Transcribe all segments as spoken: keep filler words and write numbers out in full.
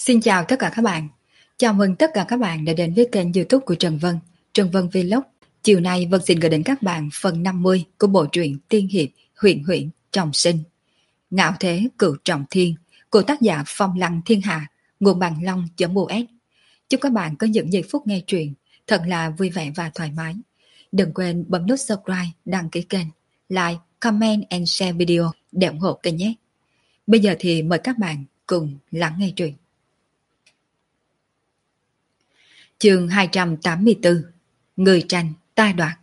Xin chào tất cả các bạn. Chào mừng tất cả các bạn đã đến với kênh YouTube của Trần Vân, Trần Vân Vlog. Chiều nay Vân xin gửi đến các bạn phần năm mươi của bộ truyện tiên hiệp Huyền Huyễn Trọng Sinh. Ngạo thế cửu trọng thiên của tác giả Phong Lăng Thiên Hạ, nguồn bằng long.us. Chúc các bạn có những giây phút nghe truyện thật là vui vẻ và thoải mái. Đừng quên bấm nút subscribe, đăng ký kênh, like, comment and share video để ủng hộ kênh nhé. Bây giờ thì mời các bạn cùng lắng nghe truyện. Chương hai trăm tám mươi tư. Người tranh tai đoạt.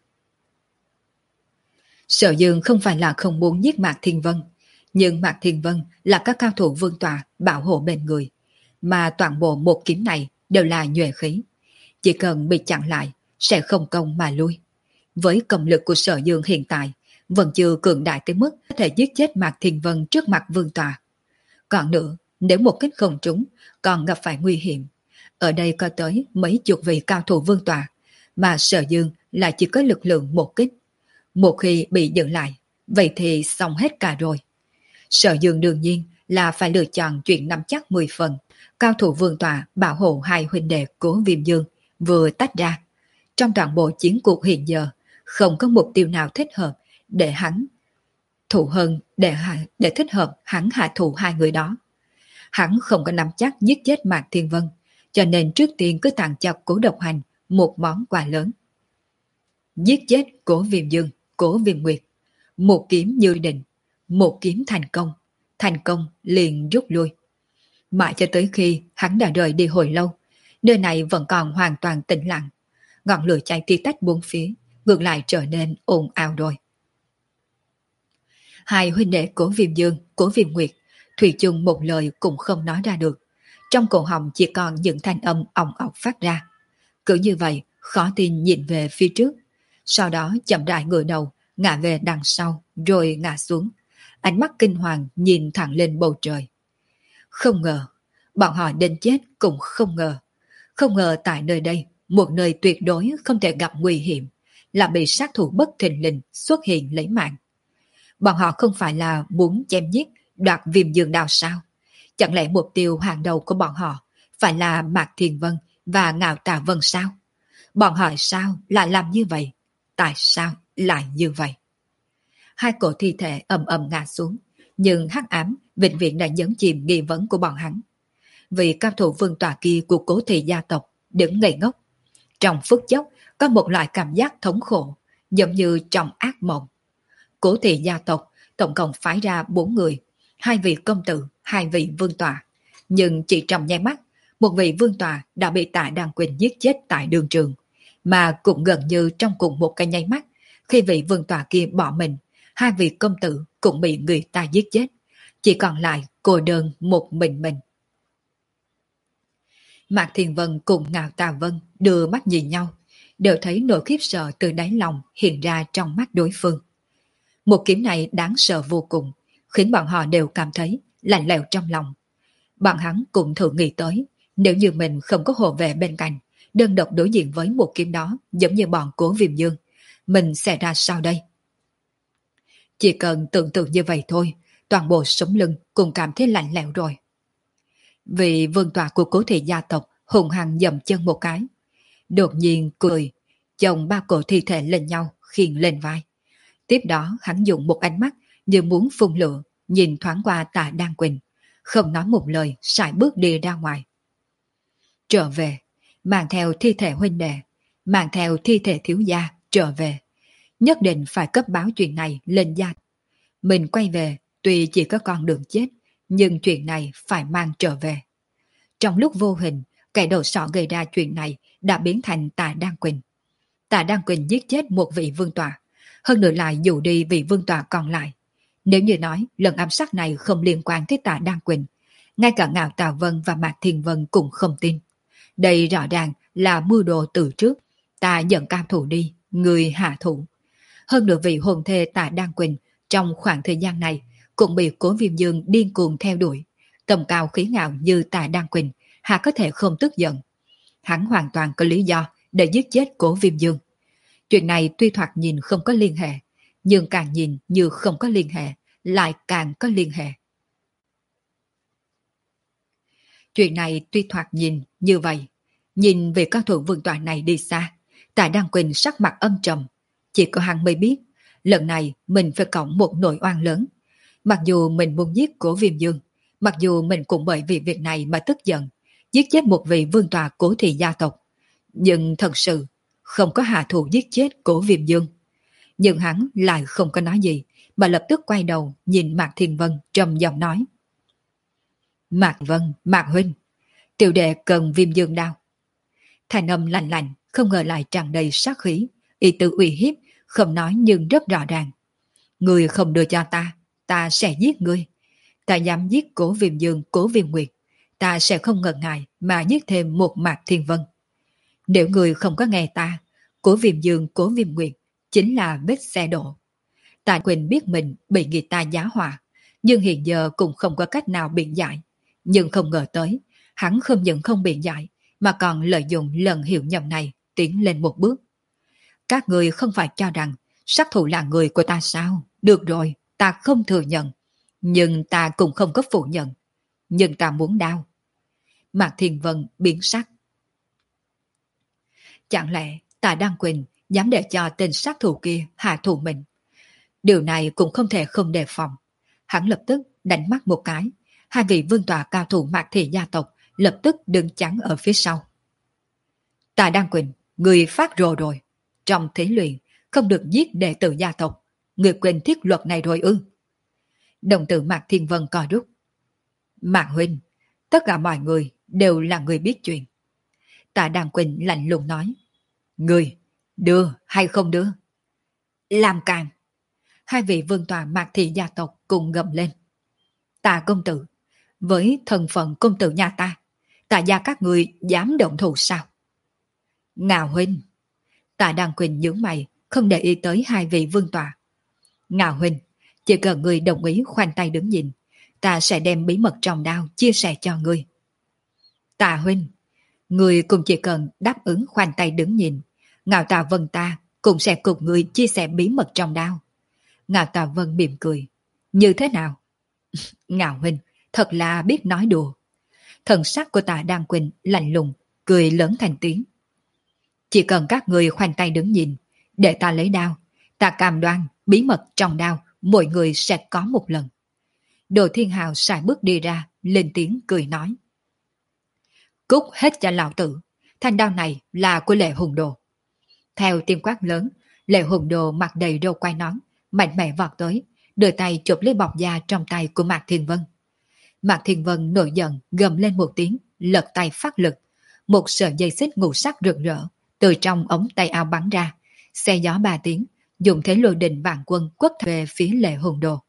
Sở Dương không phải là không muốn giết Mạc Thiên Vân, nhưng Mạc Thiên Vân là các cao thủ vương tọa bảo hộ bên người, mà toàn bộ một kiếm này đều là nhuệ khí. Chỉ cần bị chặn lại, sẽ không công mà lui. Với công lực của Sở Dương hiện tại, vẫn chưa cường đại tới mức có thể giết chết Mạc Thiên Vân trước mặt vương tọa. Còn nữa, nếu một kích không trúng, còn gặp phải nguy hiểm. Ở đây có tới mấy chục vị cao thủ vương tọa, mà Sở Dương lại chỉ có lực lượng một kích. Một khi bị dừng lại, vậy thì xong hết cả rồi. Sở Dương đương nhiên là phải lựa chọn chuyện nắm chắc mười phần. Cao thủ vương tọa bảo hộ hai huynh đệ của Viêm Dương vừa tách ra. Trong toàn bộ chiến cuộc hiện giờ, không có mục tiêu nào thích hợp để hắn thủ hơn để, để thích hợp hắn hạ thủ hai người đó. Hắn không có nắm chắc giết chết Mạc Thiên Vân, cho nên trước tiên cứ tặng cho Cố Độc Hành một món quà lớn. Giết chết Cố Viêm Dương, Cố Viêm Nguyệt, một kiếm như định, một kiếm thành công, thành công liền rút lui. Mãi cho tới khi hắn đã rời đi hồi lâu, nơi này vẫn còn hoàn toàn tĩnh lặng, ngọn lửa cháy tí tách bốn phía, ngược lại trở nên ồn ào rồi. Hai huynh đệ Cố Viêm Dương, Cố Viêm Nguyệt, thủy chung một lời cũng không nói ra được. Trong cổ họng chỉ còn những thanh âm ong ọc phát ra. Cứ như vậy, khó tin nhìn về phía trước. Sau đó chậm rãi ngửa đầu, ngã về đằng sau, rồi ngã xuống. Ánh mắt kinh hoàng nhìn thẳng lên bầu trời. Không ngờ, bọn họ đến chết cũng không ngờ. Không ngờ tại nơi đây, một nơi tuyệt đối không thể gặp nguy hiểm, là bị sát thủ bất thình lình xuất hiện lấy mạng. Bọn họ không phải là muốn chém giết, đoạt Viêm Dương đao sao? Chẳng lẽ mục tiêu hàng đầu của bọn họ phải là Mạc Thiên Vân và Ngạo Tà Vân sao? Bọn họ sao lại làm như vậy? Tại sao lại như vậy? Hai cổ thi thể ầm ầm ngã xuống, nhưng hắc ám vĩnh viễn đã nhấn chìm nghi vấn của bọn hắn. Vì cao thủ vương tọa kia của Cố thị gia tộc đứng ngây ngốc. Trong phút chốc có một loại cảm giác thống khổ, giống như trong ác mộng. Cố thị gia tộc tổng cộng phái ra bốn người, hai vị công tử, hai vị vương tọa. Nhưng chỉ trong nháy mắt, một vị vương tọa đã bị Tạ Đăng Quỳnh giết chết tại đường trường. Mà cũng gần như trong cùng một cái nháy mắt, khi vị vương tọa kia bỏ mình, hai vị công tử cũng bị người ta giết chết. Chỉ còn lại cô đơn một mình mình. Mạc Thiên Vân cùng Ngạo Tà Vân đưa mắt nhìn nhau, đều thấy nỗi khiếp sợ từ đáy lòng hiện ra trong mắt đối phương. Một kiếm này đáng sợ vô cùng, khiến bọn họ đều cảm thấy lạnh lẽo trong lòng. Bọn hắn cũng thử nghĩ tới, nếu như mình không có hộ vệ bên cạnh, đơn độc đối diện với một kiếm đó giống như bọn Cố Viêm Dương, mình sẽ ra sao đây? Chỉ cần tưởng tượng như vậy thôi, toàn bộ sống lưng cũng cảm thấy lạnh lẽo rồi. Vị vương tọa của Cố thị gia tộc hùng hăng dậm chân một cái, đột nhiên cười, chồng ba cổ thi thể lên nhau khiêng lên vai. Tiếp đó hắn dùng một ánh mắt như muốn phun lửa, nhìn thoáng qua Tạ Đăng Quỳnh, không nói một lời, sải bước đi ra ngoài. Trở về, mang theo thi thể huynh đệ, mang theo thi thể thiếu gia trở về. Nhất định phải cấp báo chuyện này lên gia. Mình quay về, tuy chỉ có con đường chết, nhưng chuyện này phải mang trở về. Trong lúc vô hình, kẻ đầu sọ gây ra chuyện này đã biến thành Tạ Đăng Quỳnh. Tạ Đăng Quỳnh giết chết một vị vương tọa, hơn nữa lại dụ đi vị vương tọa còn lại. Nếu như nói lần ám sát này không liên quan tới Tạ Đăng Quỳnh, ngay cả Ngạo Tà Vân và Mạc Thiên Vân cũng không tin. Đây rõ ràng là mưu đồ từ trước. Ta dẫn cao thủ đi, người hạ thủ. Hơn nữa vị hồn thê Tạ Đăng Quỳnh trong khoảng thời gian này cũng bị Cố Viêm Dương điên cuồng theo đuổi. Tầm cao khí ngạo như Tạ Đăng Quỳnh, hà có thể không tức giận. Hắn hoàn toàn có lý do để giết chết Cố Viêm Dương. Chuyện này tuy thoạt nhìn không có liên hệ, nhưng càng nhìn như không có liên hệ, lại càng có liên hệ. Chuyện này tuy thoạt nhìn như vậy, nhìn về cao thủ vương tọa này đi xa, Tạ Đăng Quỳnh sắc mặt âm trầm. Chỉ có hắn mới biết, lần này mình phải cộng một nỗi oan lớn. Mặc dù mình muốn giết Cố Viêm Dương, mặc dù mình cũng bởi vì việc này mà tức giận, giết chết một vị vương tọa Cố thị gia tộc, nhưng thật sự không có hạ thủ giết chết Cố Viêm Dương. Nhưng hắn lại không có nói gì, mà lập tức quay đầu nhìn Mạc Thiên Vân trầm giọng nói. Mạc Vân, Mạc Huynh, tiểu đệ cần Viêm Dương đao. Thanh âm lạnh lạnh, không ngờ lại tràn đầy sát khí, ý tự uy hiếp, không nói nhưng rất rõ ràng. Người không đưa cho ta, ta sẽ giết ngươi. Ta dám giết Cố Viêm Dương, Cố Viêm Nguyệt, ta sẽ không ngần ngại mà giết thêm một Mạc Thiên Vân. Nếu người không có nghe ta, Cố Viêm Dương, Cố Viêm Nguyệt chính là vết xe đổ. Tạ Quỳnh biết mình bị người ta giá họa, nhưng hiện giờ cũng không có cách nào biện giải. Nhưng không ngờ tới, hắn không những không biện giải, mà còn lợi dụng lần hiểu nhầm này tiến lên một bước. Các người không phải cho rằng sát thủ là người của ta sao? Được rồi, ta không thừa nhận. Nhưng ta cũng không có phủ nhận. Nhưng ta muốn đau. Mạc Thiên Vân biến sắc. Chẳng lẽ Tạ Đăng Quỳnh dám để cho tên sát thủ kia hạ thủ mình? Điều này cũng không thể không đề phòng. Hắn lập tức đánh mắt một cái. Hai vị vương tọa cao thủ Mạc thị gia tộc lập tức đứng chắn ở phía sau. Tạ Đăng Quỳnh, người phát rồ rồi. Trong thí luyện, không được giết đệ tử gia tộc. Người quên thiết luật này rồi ư? Đồng tử Mạc Thiên Vân co rút. Mạc Huynh, tất cả mọi người đều là người biết chuyện. Tạ Đăng Quỳnh lạnh lùng nói. Người, đưa hay không đưa? Làm càn. Hai vị vương tọa Mạc thị gia tộc cùng gầm lên. Tạ công tử, với thân phận công tử nhà ta, Tạ gia các người dám động thủ sao? Ngạo Huynh. Tạ Đăng Quỳnh nhướng mày, không để ý tới hai vị vương tọa. Ngạo Huynh, chỉ cần người đồng ý khoanh tay đứng nhìn, ta sẽ đem bí mật trong đao chia sẻ cho ngươi. Tạ Huynh, người cũng chỉ cần đáp ứng khoanh tay đứng nhìn, Ngạo Tạ Vân ta cũng sẽ cùng người chia sẻ bí mật trong đao. Ngạo Tạ Vân mỉm cười. Như thế nào? Ngạo Huynh, thật là biết nói đùa. Thần sắc của Tạ Đăng Quỳnh lạnh lùng, cười lớn thành tiếng. Chỉ cần các người khoanh tay đứng nhìn, để ta lấy đao, ta cam đoan bí mật trong đao mỗi người sẽ có một lần. Đồ Thiên Hào sải bước đi ra, lên tiếng cười nói. Cút hết cho lão tử, thanh đao này là của Lệ Hùng Đồ. Theo tiếng quát lớn, Lệ Hùng Đồ mặt đầy râu quai nón, mạnh mẽ vọt tới, đưa tay chụp lấy bọc da trong tay của Mạc Thiên Vân. Mạc Thiên Vân nổi giận, gầm lên một tiếng, lật tay phát lực. Một sợi dây xích ngũ sắc rực rỡ từ trong ống tay áo bắn ra, xe gió ba tiếng, dùng thế lôi đình vạn quân quất về phía Lệ Hùng Đồ.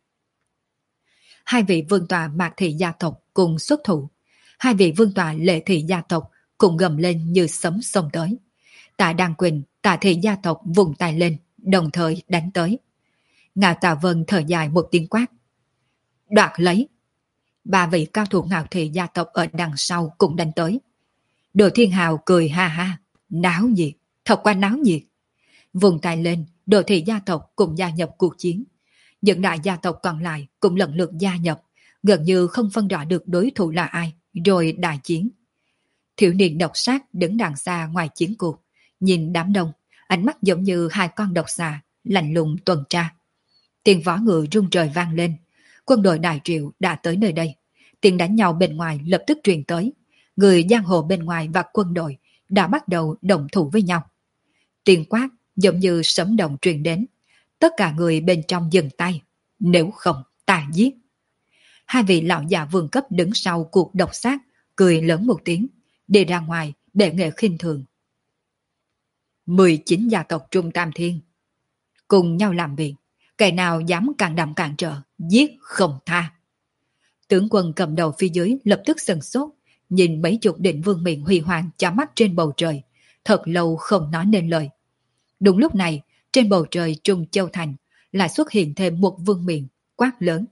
Hai vị vương tọa Mạc thị gia tộc cùng xuất thủ, hai vị vương tọa Lệ thị gia tộc cùng gầm lên như sấm xông tới. Tạ Đăng Quỳnh, Tạ thị gia tộc vùng tay lên, đồng thời đánh tới. Ngạo Tạ Vân thở dài một tiếng quát. Đoạt lấy. Ba vị cao thủ Ngạo thị gia tộc ở đằng sau cũng đánh tới. Đồ Thiên Hào cười ha ha. Náo nhiệt, thật quá náo nhiệt. Vùng tay lên, Đồ thị gia tộc cùng gia nhập cuộc chiến. Những đại gia tộc còn lại cũng lần lượt gia nhập, gần như không phân rõ được đối thủ là ai, rồi đại chiến. Thiếu niên độc sát đứng đằng xa ngoài chiến cuộc, nhìn đám đông, ánh mắt giống như hai con độc xà, lạnh lùng tuần tra. Tiếng võ ngựa rung trời vang lên, quân đội Đại Triệu đã tới nơi đây. Tiếng đánh nhau bên ngoài lập tức truyền tới, người giang hồ bên ngoài và quân đội đã bắt đầu đồng thủ với nhau. Tiếng quát giống như sấm động truyền đến, tất cả người bên trong dừng tay, nếu không ta giết. Hai vị lão già vương cấp đứng sau cuộc độc sát, cười lớn một tiếng, đi ra ngoài để nghệ khinh thường. mười chín gia tộc Trung Tam Thiên cùng nhau làm việc, kẻ nào dám càng đậm cản trở, giết không tha. Tướng quân cầm đầu phía dưới lập tức sừng sốt, nhìn mấy chục định vương miện huy hoàng chả mắt trên bầu trời, thật lâu không nói nên lời. Đúng lúc này, trên bầu trời Trung Châu Thành lại xuất hiện thêm một vương miện quát lớn.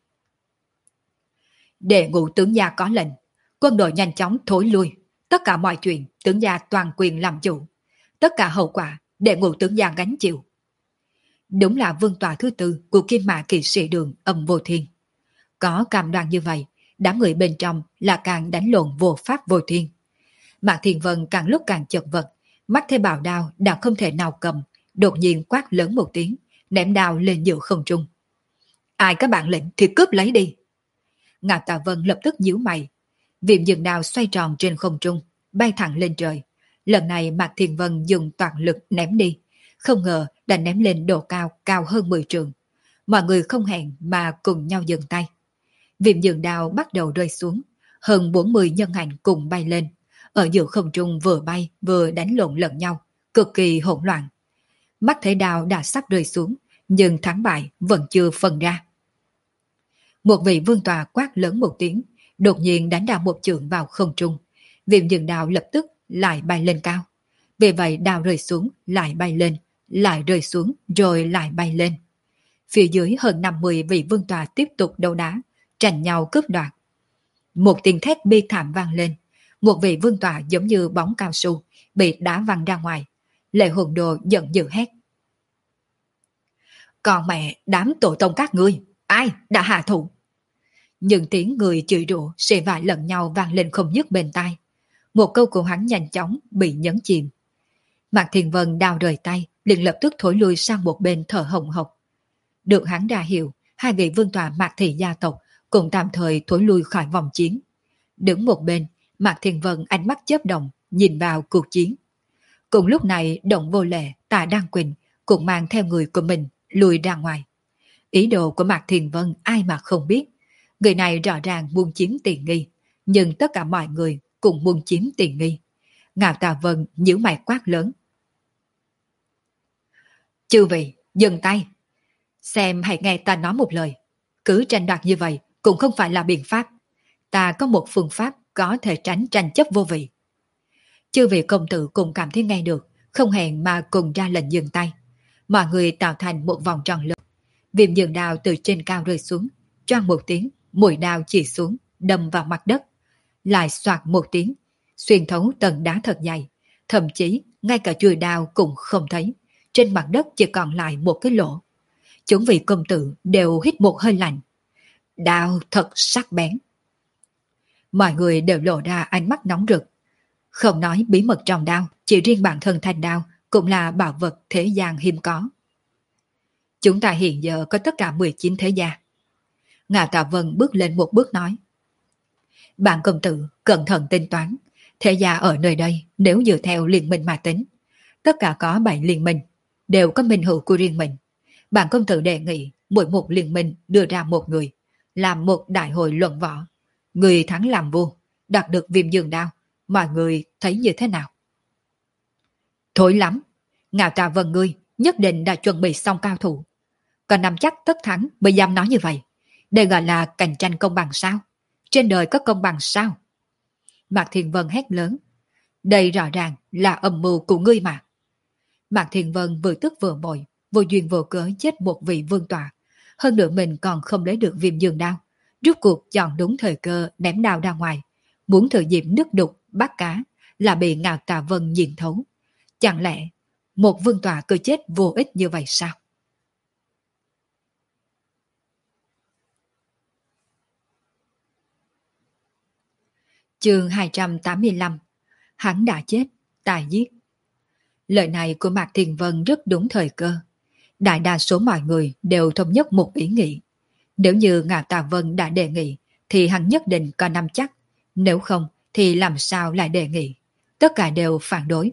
Để ngũ tướng gia có lệnh, quân đội nhanh chóng thối lui, tất cả mọi chuyện tướng gia toàn quyền làm chủ, tất cả hậu quả để ngũ tướng gia gánh chịu. Đúng là vương tọa thứ tư của Kim Mã Kỵ Sĩ Đường Âm Vô Thiên. Có cam đoan như vậy, đám người bên trong là càng đánh lộn vô pháp vô thiên. Mạc Thiên Vân càng lúc càng chật vật, mắt thấy bào đao đã không thể nào cầm, đột nhiên quát lớn một tiếng, ném đao lên giữa không trung. Ai có bản lĩnh thì cướp lấy đi. Ngạo Tà Vân lập tức nhíu mày. Viêm dừng đao xoay tròn trên không trung, bay thẳng lên trời. Lần này Mạc Thiên Vân dùng toàn lực ném đi, không ngờ đã ném lên độ cao cao hơn mười trượng. Mọi người không hẹn mà cùng nhau dừng tay. Viêm dừng đao bắt đầu rơi xuống, hơn bốn mươi nhân ảnh cùng bay lên. Ở giữa không trung vừa bay vừa đánh lộn lẫn nhau, cực kỳ hỗn loạn. Mắt thấy đao đã sắp rơi xuống, nhưng thắng bại vẫn chưa phân ra. Một vị vương tòa quát lớn một tiếng, đột nhiên đánh đao một chưởng vào không trung. Viêm dừng đao lập tức lại bay lên cao. Vì vậy đao rơi xuống, lại bay lên, lại rơi xuống, rồi lại bay lên. Phía dưới hơn năm mươi vị vương tòa tiếp tục đấu đá, tranh nhau cướp đoạt. Một tiếng thét bi thảm vang lên. Một vị vương tòa giống như bóng cao su, bị đá văng ra ngoài. Lệ Hồn Đồ giận dữ hét. Còn mẹ, đám tổ tông các ngươi, ai đã hạ thủ? Những tiếng người chửi rủa xề vải lẫn nhau vang lên không dứt bên tai. Một câu của hắn nhanh chóng bị nhấn chìm. Mạc Thiên Vân đao rời tay, liền lập tức thối lui sang một bên thở hồng hộc. Được hắn ra hiệu, hai vị vương tòa Mạc Thị gia tộc cũng tạm thời thối lui khỏi vòng chiến. Đứng một bên, Mạc Thiên Vân ánh mắt chớp động, nhìn vào cuộc chiến. Cùng lúc này, Động Vô Lệ, Tạ Đăng Quỳnh cũng mang theo người của mình lùi ra ngoài. Ý đồ của Mạc Thiên Vân ai mà không biết. Người này rõ ràng muốn chiếm tiện nghi, nhưng tất cả mọi người cũng muốn chiếm tiện nghi. Ngạo Tà Vân nhíu mày quát lớn. Chư vị, dừng tay. Xem hãy nghe ta nói một lời. Cứ tranh đoạt như vậy cũng không phải là biện pháp. Ta có một phương pháp có thể tránh tranh chấp vô vị. Chư vị công tử cùng cảm thấy nghe được, không hẹn mà cùng ra lệnh dừng tay. Mọi người tạo thành một vòng tròn lớn. Viêm dường đao từ trên cao rơi xuống, choang một tiếng, mũi đao chỉ xuống, đâm vào mặt đất. Lại xoạt một tiếng, xuyên thấu tầng đá thật dày. Thậm chí, ngay cả chùi đao cũng không thấy. Trên mặt đất chỉ còn lại một cái lỗ. Chúng vị công tử đều hít một hơi lạnh. Đao thật sắc bén. Mọi người đều lộ ra ánh mắt nóng rực. Không nói bí mật trong đao, chỉ riêng bản thân thanh đao cũng là bảo vật thế gian hiếm có. Chúng ta hiện giờ có tất cả mười chín thế gia. Ngạo Tạ Vân bước lên một bước nói. Bạn công tử cẩn thận tính toán, thế gia ở nơi đây nếu dựa theo liên minh mà tính, tất cả có bảy liên minh, đều có minh hữu của riêng mình. Bạn công tử đề nghị mỗi một liên minh đưa ra một người, làm một đại hội luận võ. Người thắng làm vua, đạt được viêm dương đao. Mọi người thấy như thế nào? Thối lắm. Ngạo Tạ Vân ngươi nhất định đã chuẩn bị xong cao thủ. Còn nắm chắc tất thắng mới dám nói như vậy. Đây gọi là cạnh tranh công bằng sao? Trên đời có công bằng sao? Mạc Thiên Vân hét lớn. Đây rõ ràng là âm mưu của ngươi mà. Mạc Thiên Vân vừa tức vừa bội, vô duyên vô cớ chết một vị vương tọa. Hơn nữa mình còn không lấy được viêm dương đao. Rút cuộc chọn đúng thời cơ ném đao ra ngoài. Muốn thử dịp nước đục, bắt cá, là bị Ngạo Tạ Vân nhìn thấu. Chẳng lẽ một vương tọa cơ chết vô ích như vậy sao? Chương hai trăm tám mươi lăm. Hắn đã chết, ta giết. Lời này của Mạc Thiên Vân rất đúng thời cơ. Đại đa số mọi người đều thống nhất một ý nghĩ. Nếu như Ngạo Tạ Vân đã đề nghị, thì hắn nhất định có nắm chắc. Nếu không, thì làm sao lại đề nghị? Tất cả đều phản đối.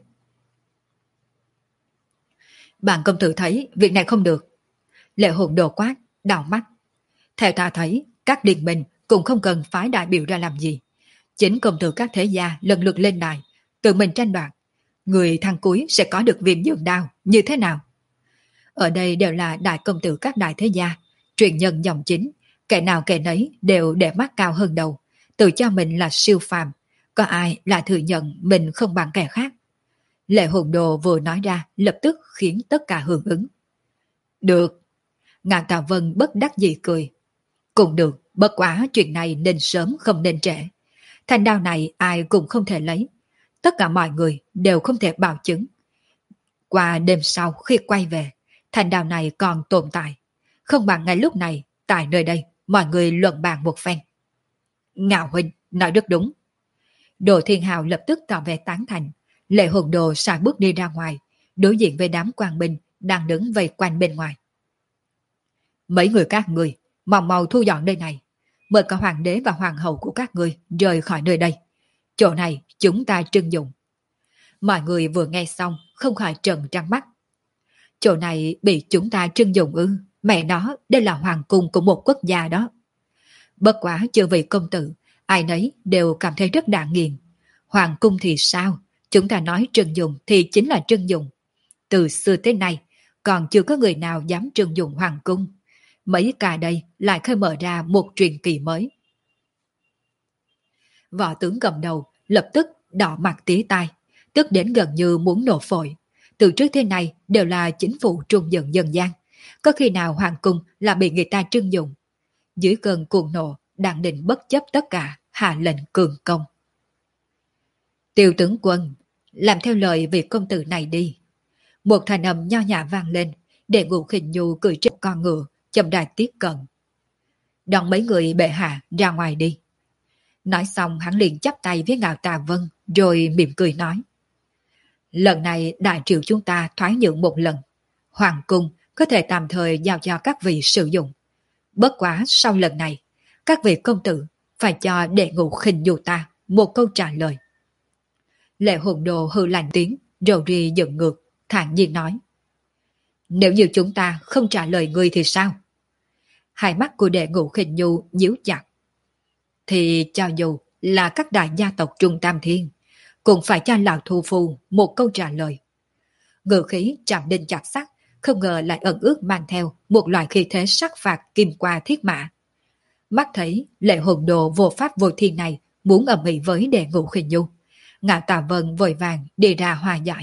Bạn công tử thấy việc này không được. Lệ Hồn Đồ quát, đảo mắt. Theo ta thấy, các liên minh cũng không cần phái đại biểu ra làm gì. Chính công tử các thế gia lần lượt lên đài, tự mình tranh đoạt. Người thăng cuối sẽ có được viêm dương đao, như thế nào? Ở đây đều là đại công tử các đại thế gia, truyền nhân dòng chính, kẻ nào kẻ nấy đều để mắt cao hơn đầu, tự cho mình là siêu phàm, có ai lại thừa nhận mình không bằng kẻ khác. Lệ Hồn Đồ vừa nói ra lập tức khiến tất cả hưởng ứng. Được. Ngạn Tạ Vân bất đắc dĩ cười. Cũng được, bất quá chuyện này nên sớm không nên trễ. Thanh đao này ai cũng không thể lấy. Tất cả mọi người đều không thể bảo chứng. Qua đêm sau khi quay về, thanh đao này còn tồn tại. Không bằng ngay lúc này, tại nơi đây, mọi người luận bàn một phen. Ngạo huynh, nói rất đúng. Đồ Thiên Hào lập tức tỏ vẻ tán thành. Lệ Hồn Đồ xài bước đi ra ngoài, đối diện với đám quan binh đang đứng vây quanh bên ngoài. Mấy người các người, mau mau thu dọn nơi này. Mời cả hoàng đế và hoàng hậu của các người rời khỏi nơi đây. Chỗ này chúng ta trưng dụng. Mọi người vừa nghe xong không khỏi trợn trắng mắt. Chỗ này bị chúng ta trưng dụng ư? Mẹ nó, đây là hoàng cung của một quốc gia đó. Bất quá chưa vị công tử, ai nấy đều cảm thấy rất đạ nghiền. Hoàng cung thì sao? Chúng ta nói trưng dụng thì chính là trưng dụng. Từ xưa tới nay, còn chưa có người nào dám trưng dụng hoàng cung. Mấy ca đây lại khơi mở ra một truyền kỳ mới. Võ tướng cầm đầu lập tức đỏ mặt tía tai, tức đến gần như muốn nổ phổi. Từ trước thế này đều là chính phủ trung dựng dân gian. Có khi nào hoàng cung là bị người ta trưng dụng. Dưới cơn cuồng nộ, đang định bất chấp tất cả, hạ lệnh cường công. Tiêu tướng quân, làm theo lời vị công tử này đi. Một thanh âm nho nhã vang lên, để Ngũ Khinh Nhu cười trên con ngựa, chậm rãi tiếp cận. Đón mấy người bệ hạ ra ngoài đi. Nói xong hắn liền chắp tay với Ngạo Tà Vân, rồi mỉm cười nói. Lần này đại triều chúng ta thoái nhượng một lần. Hoàng cung có thể tạm thời giao cho các vị sử dụng. Bất quá sau lần này, các vị công tử phải cho đệ Ngũ Khinh Nhu ta một câu trả lời. Lệ Hồn Đồ hư lạnh tiếng, rồi ri dựng ngược, thản nhiên nói. Nếu như chúng ta không trả lời ngươi thì sao? Hai mắt của đệ Ngũ Khinh Nhu nhíu chặt. Thì cho dù là các đại gia tộc Trung Tam Thiên, cũng phải cho lão thu phu một câu trả lời. Ngự khí chạm đinh chặt sắt, không ngờ lại ẩn ước mang theo một loại khí thế sắc phạt kim qua thiết mã. Mắt thấy Lệ Hồn Đồ vô pháp vô thiên này muốn ầm ĩ với đệ Ngũ Khinh Nhu, Ngạo Tà Vân vội vàng đi ra hòa giải.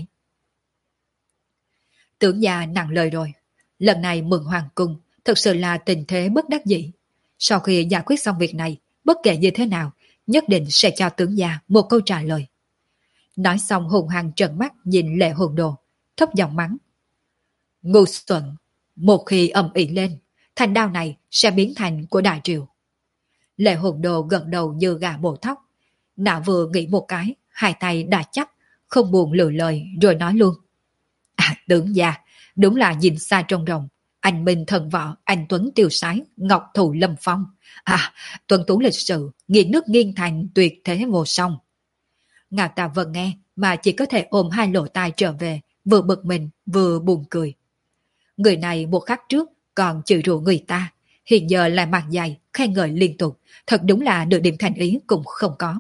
Tưởng gia nặng lời rồi, lần này mừng hoàng cung thực sự là tình thế bất đắc dĩ. Sau khi giải quyết xong việc này, bất kể như thế nào, nhất định sẽ cho tướng gia một câu trả lời. Nói xong hùng hăng trợn mắt nhìn Lệ Hồn Đồ, thấp giọng mắng. Ngu xuẩn, một khi ầm ĩ lên, thành đao này sẽ biến thành của đại triều. Lệ Hồn Đồ gật đầu như gà bổ thóc, nào vừa nghĩ một cái, hai tay đã chắp, không buồn lừa lời rồi nói luôn. À, tướng gia, đúng là nhìn xa trông rộng, anh minh thần võ, anh tuấn tiêu sái, ngọc thụ lâm phong. À, tuấn tú lịch sự, nghiêng nước nghiêng thành tuyệt thế vô song. Ngạo Tà Vân nghe mà chỉ có thể ôm hai lỗ tai trở về, vừa bực mình vừa buồn cười. Người này một khắc trước còn chửi rủa người ta, hiện giờ lại mặt dày, khen ngợi liên tục, thật đúng là nửa điểm thành ý cũng không có.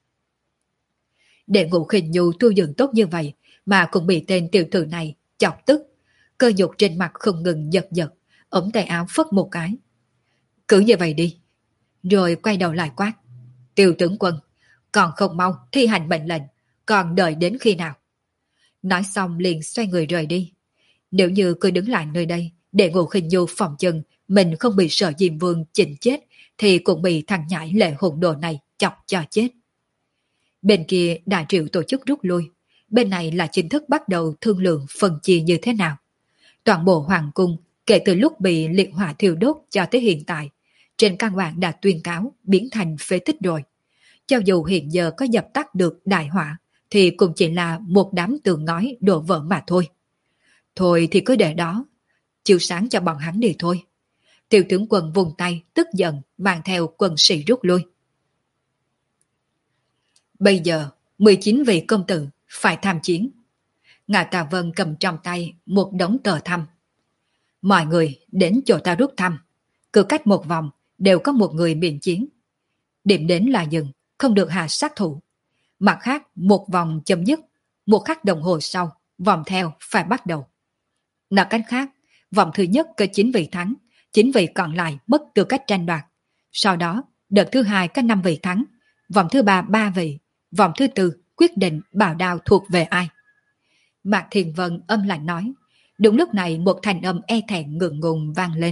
Đệ Ngũ Khinh Nhu tu dưỡng tốt như vậy mà cũng bị tên tiểu tử này chọc tức, cơ nhục trên mặt không ngừng giật giật, ống tay áo phất một cái. Cứ như vậy đi. Rồi quay đầu lại quát. Tiêu tướng quân, còn không mau thi hành mệnh lệnh, còn đợi đến khi nào? Nói xong liền xoay người rời đi. Nếu như cứ đứng lại nơi đây, để Ngũ Khinh Nhu phòng chân mình không bị Sở Diêm Vương chỉnh chết, thì cũng bị thằng nhãi Lệ Hồn Đồ này chọc cho chết. Bên kia đại triệu tổ chức rút lui, bên này là chính thức bắt đầu thương lượng phân chia như thế nào. Toàn bộ hoàng cung kể từ lúc bị liệt hỏa thiêu đốt cho tới hiện tại, trên căn bản đã tuyên cáo biến thành phế tích rồi. Cho dù hiện giờ có dập tắt được đại hỏa, thì cũng chỉ là một đám tường ngói đổ vỡ mà thôi. Thôi thì cứ để đó, chiếu sáng cho bọn hắn đi thôi. Tiêu tướng quân vùng tay tức giận mang theo quân sĩ rút lui. Bây giờ, mười chín vị công tử phải tham chiến. Ngạo Tà Vân cầm trong tay một đống tờ thăm. Mọi người đến chỗ ta rút thăm. Cứ cách một vòng đều có một người miễn chiến. Điểm đến là dừng, không được hạ sát thủ. Mặt khác, một vòng chấm dứt, một khắc đồng hồ sau, vòng theo phải bắt đầu. Nói cách khác, vòng thứ nhất có chín vị thắng, chín vị còn lại mất tư cách tranh đoạt. Sau đó, đợt thứ hai có năm vị thắng, vòng thứ ba ba vị, vòng thứ tư quyết định bảo đao thuộc về ai. Mạc Thiền Vân âm lạnh nói. Đúng lúc này một thanh âm e thẹn ngượng ngùng vang lên.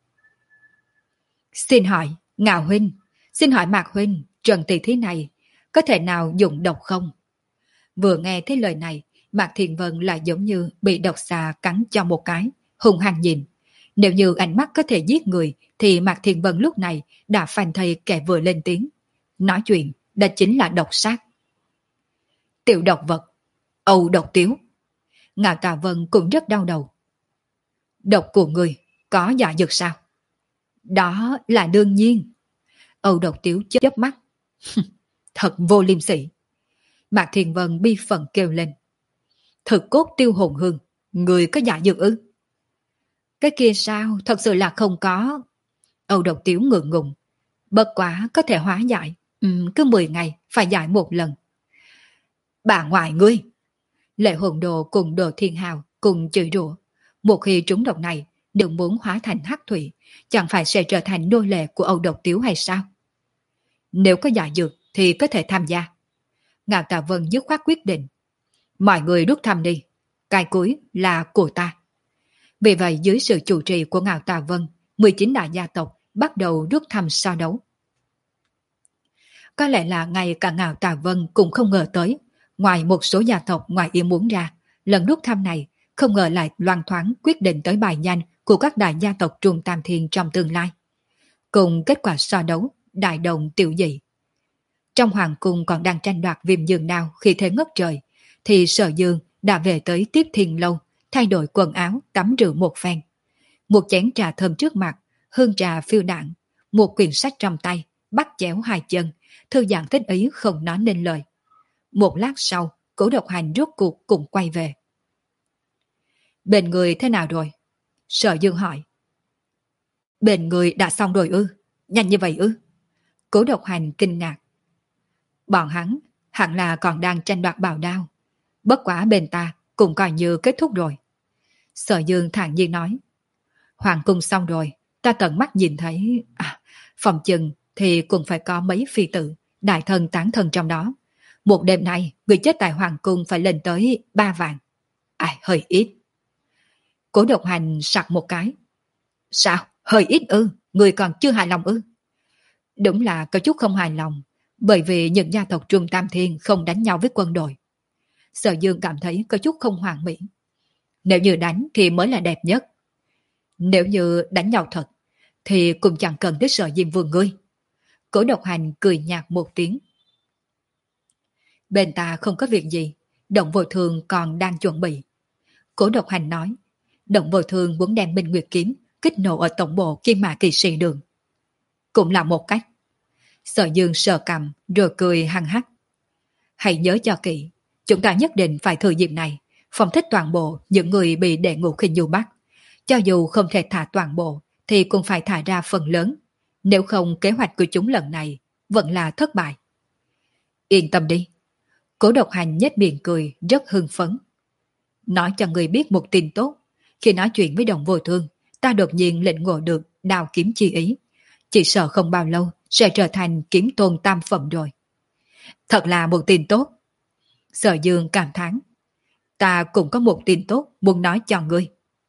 Xin hỏi, Ngạo huynh, xin hỏi Mạc huynh, trận tỷ thí này có thể nào dùng độc không? Vừa nghe thấy lời này, Mạc Thiền Vân lại giống như bị độc xà cắn cho một cái, hung hăng nhìn. Nếu như ánh mắt có thể giết người, thì Mạc Thiền Vân lúc này đã phanh thây kẻ vừa lên tiếng. nói chuyện đã chính là độc sát. Tiểu độc vật, Âu độc tiếu. Ngạo Tà Vân cũng rất đau đầu. Độc của người có giả dược sao? Đó là đương nhiên. Âu độc tiếu chớp mắt. Thật vô liêm sỉ. Mạc Thiên Vân bi phận kêu lên. Thực cốt tiêu hồn hương, người có giả dược ư? Cái kia sao, thật sự là không có. Âu độc tiếu ngượng ngùng. Bất quá có thể hóa giải, ừ, cứ mười ngày phải giải một lần. Bà ngoại ngươi. Lệ hồn đồ cùng đồ thiên hào cùng chửi rủa. Một khi trúng độc này, đừng muốn hóa thành hắc thủy, chẳng phải sẽ trở thành nô lệ của Âu độc tiếu hay sao? Nếu có giả dược thì có thể tham gia. Ngạo Tà Vân dứt khoát quyết định. Mọi người rút thăm đi, cái cuối là của ta. Vì vậy dưới sự chủ trì của Ngạo Tà Vân, mười chín đại gia tộc bắt đầu rút thăm so đấu. Có lẽ là ngay cả Ngạo Tà Vân cũng không ngờ tới, ngoài một số gia tộc ngoài ý muốn ra, lần rút thăm này không ngờ lại loan thoáng quyết định tới bài danh của các đại gia tộc Trung Tam Thiên trong tương lai. Cùng kết quả so đấu, đại đồng tiểu dị. Trong hoàng cung còn đang tranh đoạt viêm dương đao khi thế ngất trời, thì Sở Dương đã về tới Tiếp Thiên Lâu, thay đổi quần áo, tắm rửa một phen. Một chén trà thơm trước mặt, hương trà phiêu đạn, một quyển sách trong tay, bắt chéo hai chân, thư giãn thích ý không nói nên lời. Một lát sau, Cố Độc Hành rốt cuộc cũng quay về. Bên người thế nào rồi? Sở Dương hỏi. Bên người đã xong rồi ư? Nhanh như vậy ư? Cố Độc Hành kinh ngạc. Bọn hắn hẳn là còn đang tranh đoạt bào đao. Bất quá bên ta cũng coi như kết thúc rồi. Sở Dương thản nhiên nói. Hoàng cung xong rồi, ta tận mắt nhìn thấy... À, phòng chừng thì cũng phải có mấy phi tử, đại thần tán thần trong đó. Một đêm nay, người chết tại Hoàng cung phải lên tới ba vạn. Ai, hơi ít. Cố Độc Hành sặc một cái. Sao? Hơi ít ư? Người còn chưa hài lòng ư? Đúng là có chút không hài lòng, bởi vì những gia tộc Trung Tam Thiên không đánh nhau với quân đội. Sở Dương cảm thấy có chút không hoàn mỹ. Nếu như đánh thì mới là đẹp nhất. Nếu như đánh nhau thật, thì cũng chẳng cần tới Sở Diêm Vương ngươi. Cố Độc Hành cười nhạt một tiếng. Bên ta không có việc gì, Động Vô Thường còn đang chuẩn bị. Cố Độc Hành nói, Động Vô Thường muốn đem Minh Nguyệt Kiếm kích nổ ở tổng bộ Kim Mã Kỳ Sĩ Đường. Cũng là một cách. Sở Dương sờ cằm rồi cười hăng hắc. Hãy nhớ cho kỹ, chúng ta nhất định phải thừa dịp này, phong thích toàn bộ những người bị đệ ngũ khinh du bắt. Cho dù không thể thả toàn bộ, thì cũng phải thả ra phần lớn. Nếu không kế hoạch của chúng lần này vẫn là thất bại. Yên tâm đi. Cố Độc Hành nhếch miệng cười rất hưng phấn. Nói cho người biết một tin tốt. Khi nói chuyện với Động Vô Thương, ta đột nhiên lĩnh ngộ được đao kiếm chi ý. Chỉ sợ không bao lâu sẽ trở thành kiếm tôn tam phẩm rồi. Thật là một tin tốt. Sở Dương cảm thán. Ta cũng có một tin tốt muốn nói cho ngươi.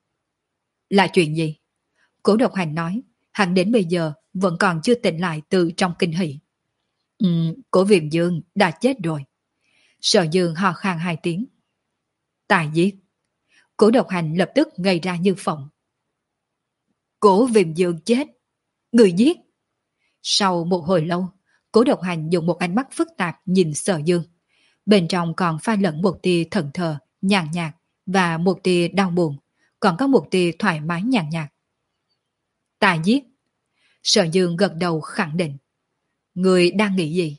Là chuyện gì? Cố Độc Hành nói, hắn đến bây giờ vẫn còn chưa tỉnh lại từ trong kinh hỉ. Ừ, Cố Viêm Dương đã chết rồi. Sở Dương ho khan hai tiếng. Ta giết. Cố Độc Hành lập tức ngây ra như phỏng. Cố Viêm Dương chết. Người giết. Sau một hồi lâu, Cố Độc Hành dùng một ánh mắt phức tạp nhìn Sở Dương. Bên trong còn pha lẫn một tia thần thờ, nhàn nhạt và một tia đau buồn, còn có một tia thoải mái nhàn nhạt. Ta giết. Sở Dương gật đầu khẳng định. Người đang nghĩ gì?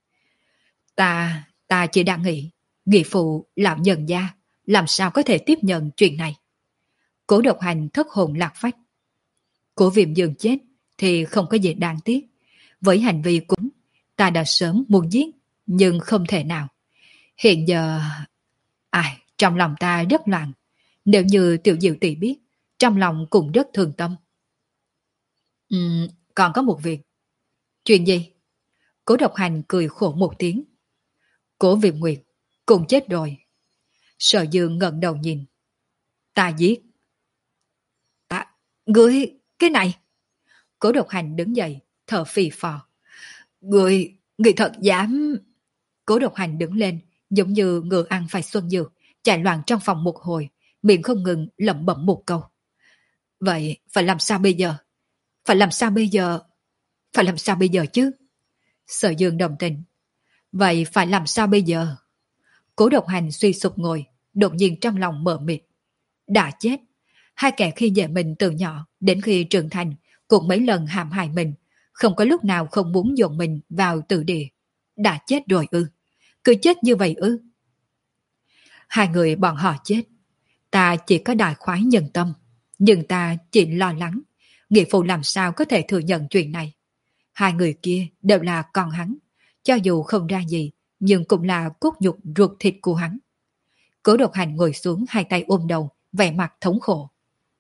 Ta, ta chỉ đang nghĩ, nghĩa phụ lão nhân gia làm sao có thể tiếp nhận chuyện này. Cố Độc Hành thất hồn lạc phách. Cố Viêm Dương chết thì không có gì đáng tiếc. Với hành vi cúng, ta đã sớm muốn giết, nhưng không thể nào. Hiện giờ... Ai, trong lòng ta rất loạn. Nếu như Tiểu Diệu tỷ biết, trong lòng cũng rất thương tâm. Ừm, còn có một việc. Chuyện gì? Cố Độc Hành cười khổ một tiếng. Cố Viêm Nguyệt cũng chết rồi. Sở Dương ngẩng đầu nhìn. Ta giết. À, ngươi, cái này. Cố Độc Hành đứng dậy, thở phì phò. Ngươi, ngươi thật dám... Cố Độc Hành đứng lên, giống như ngựa ăn phải xuân dược, chạy loạn trong phòng một hồi, miệng không ngừng lẩm bẩm một câu. Vậy, phải làm sao bây giờ? Phải làm sao bây giờ? Phải làm sao bây giờ chứ? Sở Dương đồng tình. Vậy phải làm sao bây giờ? Cố Độc Hành suy sụp ngồi, đột nhiên trong lòng mờ mịt. Đã chết. Hai kẻ khi dễ mình từ nhỏ đến khi trưởng thành cũng mấy lần hãm hại mình, không có lúc nào không muốn dồn mình vào tử địa. Đã chết rồi ư? Cứ chết như vậy ư? Hai người bọn họ chết. Ta chỉ có đại khoái nhân tâm, nhưng ta chỉ lo lắng, nghĩa phụ làm sao có thể thừa nhận chuyện này. Hai người kia đều là con hắn, cho dù không ra gì, nhưng cũng là cốt nhục ruột thịt của hắn. Cố Độc Hành ngồi xuống hai tay ôm đầu, vẻ mặt thống khổ.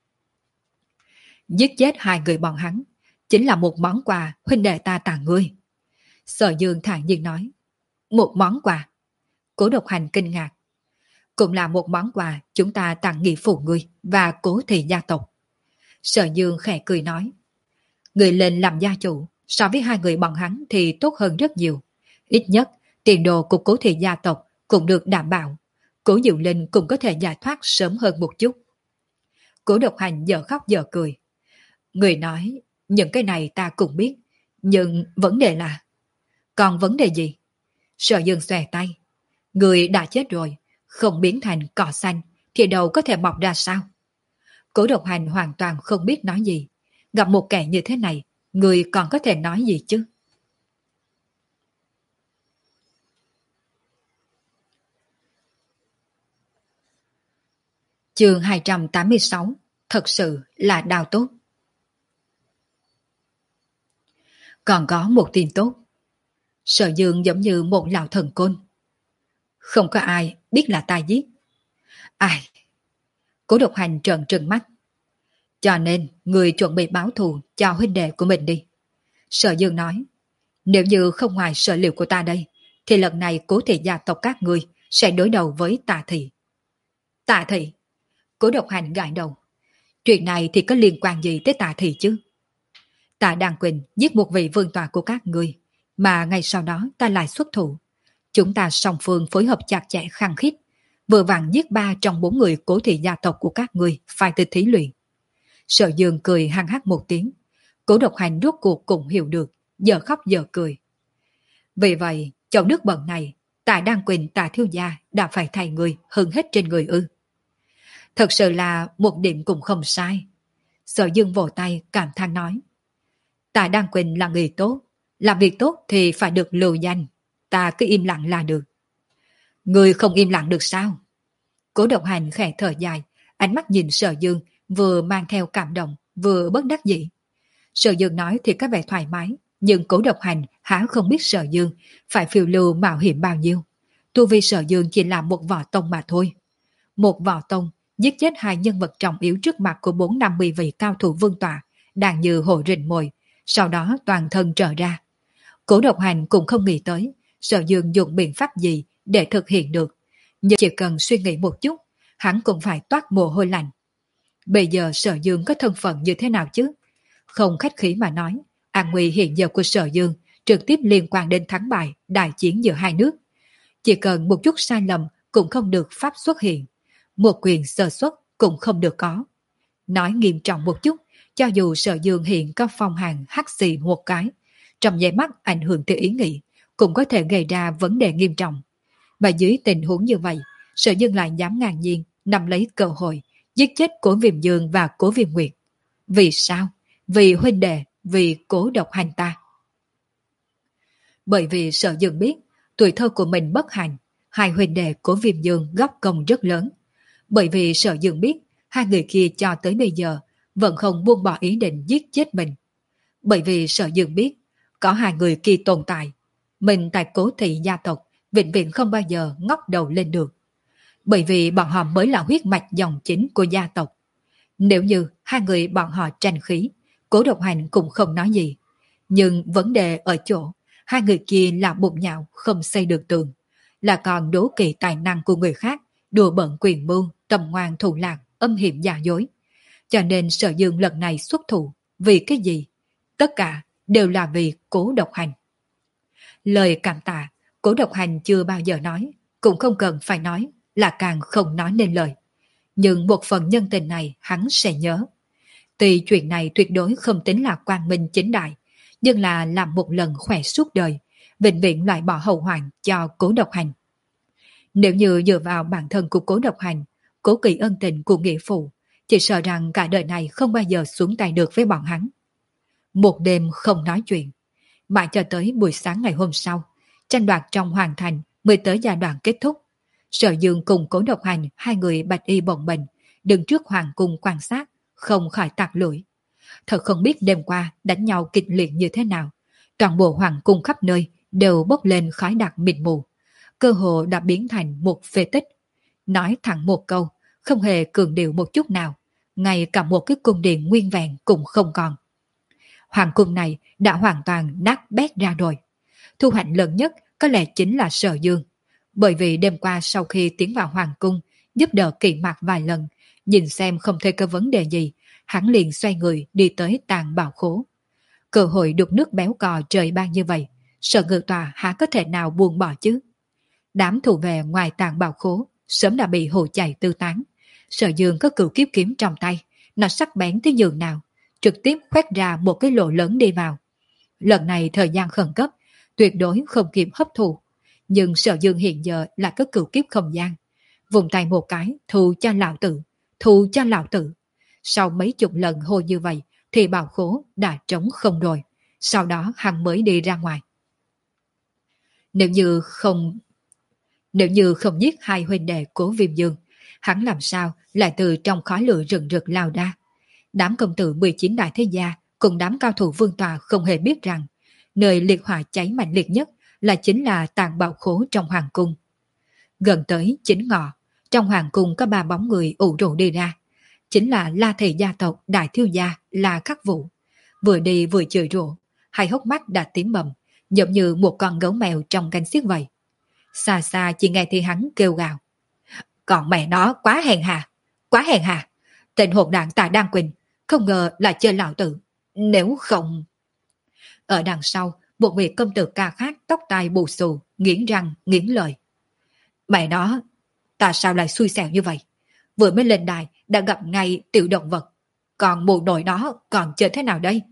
Giết chết hai người bọn hắn, chính là một món quà huynh đệ ta tặng ngươi. Sở Dương thản nhiên nói. Một món quà? Cố Độc Hành kinh ngạc. Cũng là một món quà chúng ta tặng nghĩa phụ ngươi và Cố thị gia tộc. Sở Dương khẽ cười nói. Người lên làm gia chủ, so với hai người bọn hắn thì tốt hơn rất nhiều. Ít nhất, tiền đồ của Cố thị gia tộc cũng được đảm bảo. Cố Diệu Linh cũng có thể giải thoát sớm hơn một chút. Cố Độc Hành dở khóc dở cười. Người nói, những cái này ta cũng biết, nhưng vấn đề là... Còn vấn đề gì? Sở Dương xòe tay. Người đã chết rồi, không biến thành cỏ xanh, thì đầu có thể mọc ra sao? Cố Độc Hành hoàn toàn không biết nói gì. Gặp một kẻ như thế này, người còn có thể nói gì chứ? Chương hai trăm tám mươi sáu. Thật sự là đau tốt. Còn có một tin tốt. Sở Dương giống như một lão thần côn. Không có ai biết là ta giết. Ai? Cố Độc Hành trợn trừng mắt. Cho nên người chuẩn bị báo thù cho huynh đệ của mình đi. Sở Dương nói. Nếu như không ngoài sở liệu của ta đây, thì lần này Cố thị gia tộc các ngươi sẽ đối đầu với Tà thị. Tà thị? Cố Độc Hành gãi đầu. Chuyện này thì có liên quan gì tới Tà thị chứ? Ta Đan Quỳnh giết một vị vương tọa của các ngươi, mà ngay sau đó ta lại xuất thủ. Chúng ta song phương phối hợp chặt chẽ khăng khít, vừa vặn giết ba trong bốn người Cố thị gia tộc của các ngươi phải từ thí luyện. Sở Dương cười hăng hắc một tiếng. Cố Độc Hành rốt cuộc cũng hiểu được, giờ khóc giờ cười. Vì vậy, chậu nước bẩn này, Tạ Đan Quỳnh Tạ thiếu gia đã phải thay người hưng hết trên người ư? Thật sự là một điểm cũng không sai. Sở Dương vỗ tay cảm thán nói. Tạ Đan Quỳnh là người tốt, làm việc tốt thì phải được lưu danh, ta cứ im lặng là được. Người không im lặng được sao? Cố Độc Hành khẽ thở dài, ánh mắt nhìn Sở Dương vừa mang theo cảm động, vừa bất đắc dĩ. Sở Dương nói thì có vẻ thoải mái, nhưng Cố Độc Hành há không biết Sở Dương phải phiêu lưu mạo hiểm bao nhiêu. Tu vi Sở Dương chỉ là một võ tông mà thôi. Một võ tông giết chết hai nhân vật trọng yếu trước mặt của bốn năm mươi vị cao thủ vương tọa, đang như hổ rình mồi, sau đó toàn thân trở ra. Cố Độc Hành cũng không nghĩ tới Sở Dương dùng biện pháp gì để thực hiện được, nhưng chỉ cần suy nghĩ một chút, hắn cũng phải toát mồ hôi lạnh. Bây giờ Sở Dương có thân phận như thế nào chứ? Không khách khí mà nói, an nguy hiện giờ của Sở Dương trực tiếp liên quan đến thắng bại đại chiến giữa hai nước. Chỉ cần một chút sai lầm cũng không được pháp xuất hiện, một quyền sơ suất cũng không được có. Nói nghiêm trọng một chút, cho dù Sở Dương hiện có phong hàn hắc xì một cái, trong giây mắt ảnh hưởng tới ý nghĩ, cũng có thể gây ra vấn đề nghiêm trọng. Và dưới tình huống như vậy, Sở Dương lại dám ngang nhiên nắm lấy cơ hội giết chết Cố Viêm Dương và Cố Viêm Nguyệt. Vì sao? Vì huynh đệ, vì Cố Độc Hành ta. Bởi vì Sở Dương biết tuổi thơ của mình bất hạnh, hai huynh đệ Cố Viêm Dương góp công rất lớn. Bởi vì Sở Dương biết hai người kia cho tới bây giờ vẫn không buông bỏ ý định giết chết mình. Bởi vì Sở Dương biết có hai người kia tồn tại, mình tại Cố thị gia tộc vĩnh viễn không bao giờ ngóc đầu lên được. Bởi vì bọn họ mới là huyết mạch dòng chính của gia tộc. Nếu như hai người bọn họ tranh khí, Cố Độc Hành cũng không nói gì. Nhưng vấn đề ở chỗ, hai người kia là bụng nhạo không xây được tường, là còn đố kỵ tài năng của người khác, đùa bận quyền mưu, tầm ngoan thủ lạc, âm hiểm giả dối. Cho nên Sở Dương lần này xuất thủ, vì cái gì? Tất cả đều là vì Cố Độc Hành. Lời cảm tạ, Cố Độc Hành chưa bao giờ nói, cũng không cần phải nói, là càng không nói nên lời. Nhưng một phần nhân tình này hắn sẽ nhớ. Tuy chuyện này tuyệt đối không tính là quang minh chính đại, nhưng là làm một lần khỏe suốt đời, vĩnh viễn loại bỏ hậu hoạn cho Cố Độc Hành. Nếu như dựa vào bản thân của Cố Độc Hành, cố kỵ ân tình của nghĩa phụ, chỉ sợ rằng cả đời này không bao giờ xuống tay được với bọn hắn. Một đêm không nói chuyện, mãi cho tới buổi sáng ngày hôm sau, tranh đoạt trong hoàng thành mới tới giai đoạn kết thúc. Sở Dương cùng Cố Độc Hành, hai người bạch y bồng bềnh, đứng trước hoàng cung quan sát, không khỏi tặc lưỡi. Thật không biết đêm qua đánh nhau kịch liệt như thế nào, toàn bộ hoàng cung khắp nơi đều bốc lên khói đặc mịt mù, cơ hồ đã biến thành một phế tích. Nói thẳng một câu, không hề cường điệu một chút nào, ngay cả một cái cung điện nguyên vẹn cũng không còn. Hoàng cung này đã hoàn toàn nát bét ra rồi. Thu hoạch lớn nhất có lẽ chính là Sở Dương, bởi vì đêm qua sau khi tiến vào hoàng cung, giúp đỡ Kỵ Mạc vài lần, nhìn xem không thấy có vấn đề gì, hắn liền xoay người đi tới Tàng Bảo Khố. Cơ hội đục nước béo cò trời ban như vậy, Sở Ngự Tòa há có thể nào buông bỏ chứ? Đám thủ vệ ngoài Tàng Bảo Khố sớm đã bị hù chạy tư tán. Sở Dương có cửu kiếp kiếm trong tay, nó sắc bén tới nhường nào, trực tiếp khoét ra một cái lỗ lớn đi vào. Lần này thời gian khẩn cấp, tuyệt đối không kịp hấp thụ. Nhưng Sở Dương hiện giờ là có cửu kiếp không gian. Vùng tay một cái, thu cho lão tử, thu cho lão tử. Sau mấy chục lần hô như vậy, thì bảo khố đã trống không rồi. Sau đó hắn mới đi ra ngoài. Nếu như không... Nếu như không giết hai huynh đệ Cố Viêm Dương, hắn làm sao lại từ trong khói lửa rừng rực lao ra. Đám công tử mười chín đại thế gia cùng đám cao thủ vương tòa không hề biết rằng nơi liệt hỏa cháy mạnh liệt nhất là chính là Tàng Bảo Khố trong hoàng cung. Gần tới chính ngọ, trong hoàng cung có ba bóng người ủ rũ đi ra. Chính là La Thị gia tộc đại thiếu gia La Khắc Vũ. Vừa đi vừa chửi rủa, hai hốc mắt đã tím bầm, giống như một con gấu mèo trong canh xiết vậy. Xa xa chỉ nghe thì hắn kêu gào: còn mẹ nó quá hèn hà, quá hèn hà. Tên hồn đảng Tạ Đan Quỳnh không ngờ là chơi lão tử, nếu không... Ở đằng sau, một vị công tử ca khác tóc tai bù xù, nghiến răng, nghiến lợi. Mẹ nó, ta sao lại xui xẻo như vậy? Vừa mới lên đài đã gặp ngay tiểu động vật, còn mụ nội nó còn chơi thế nào đây?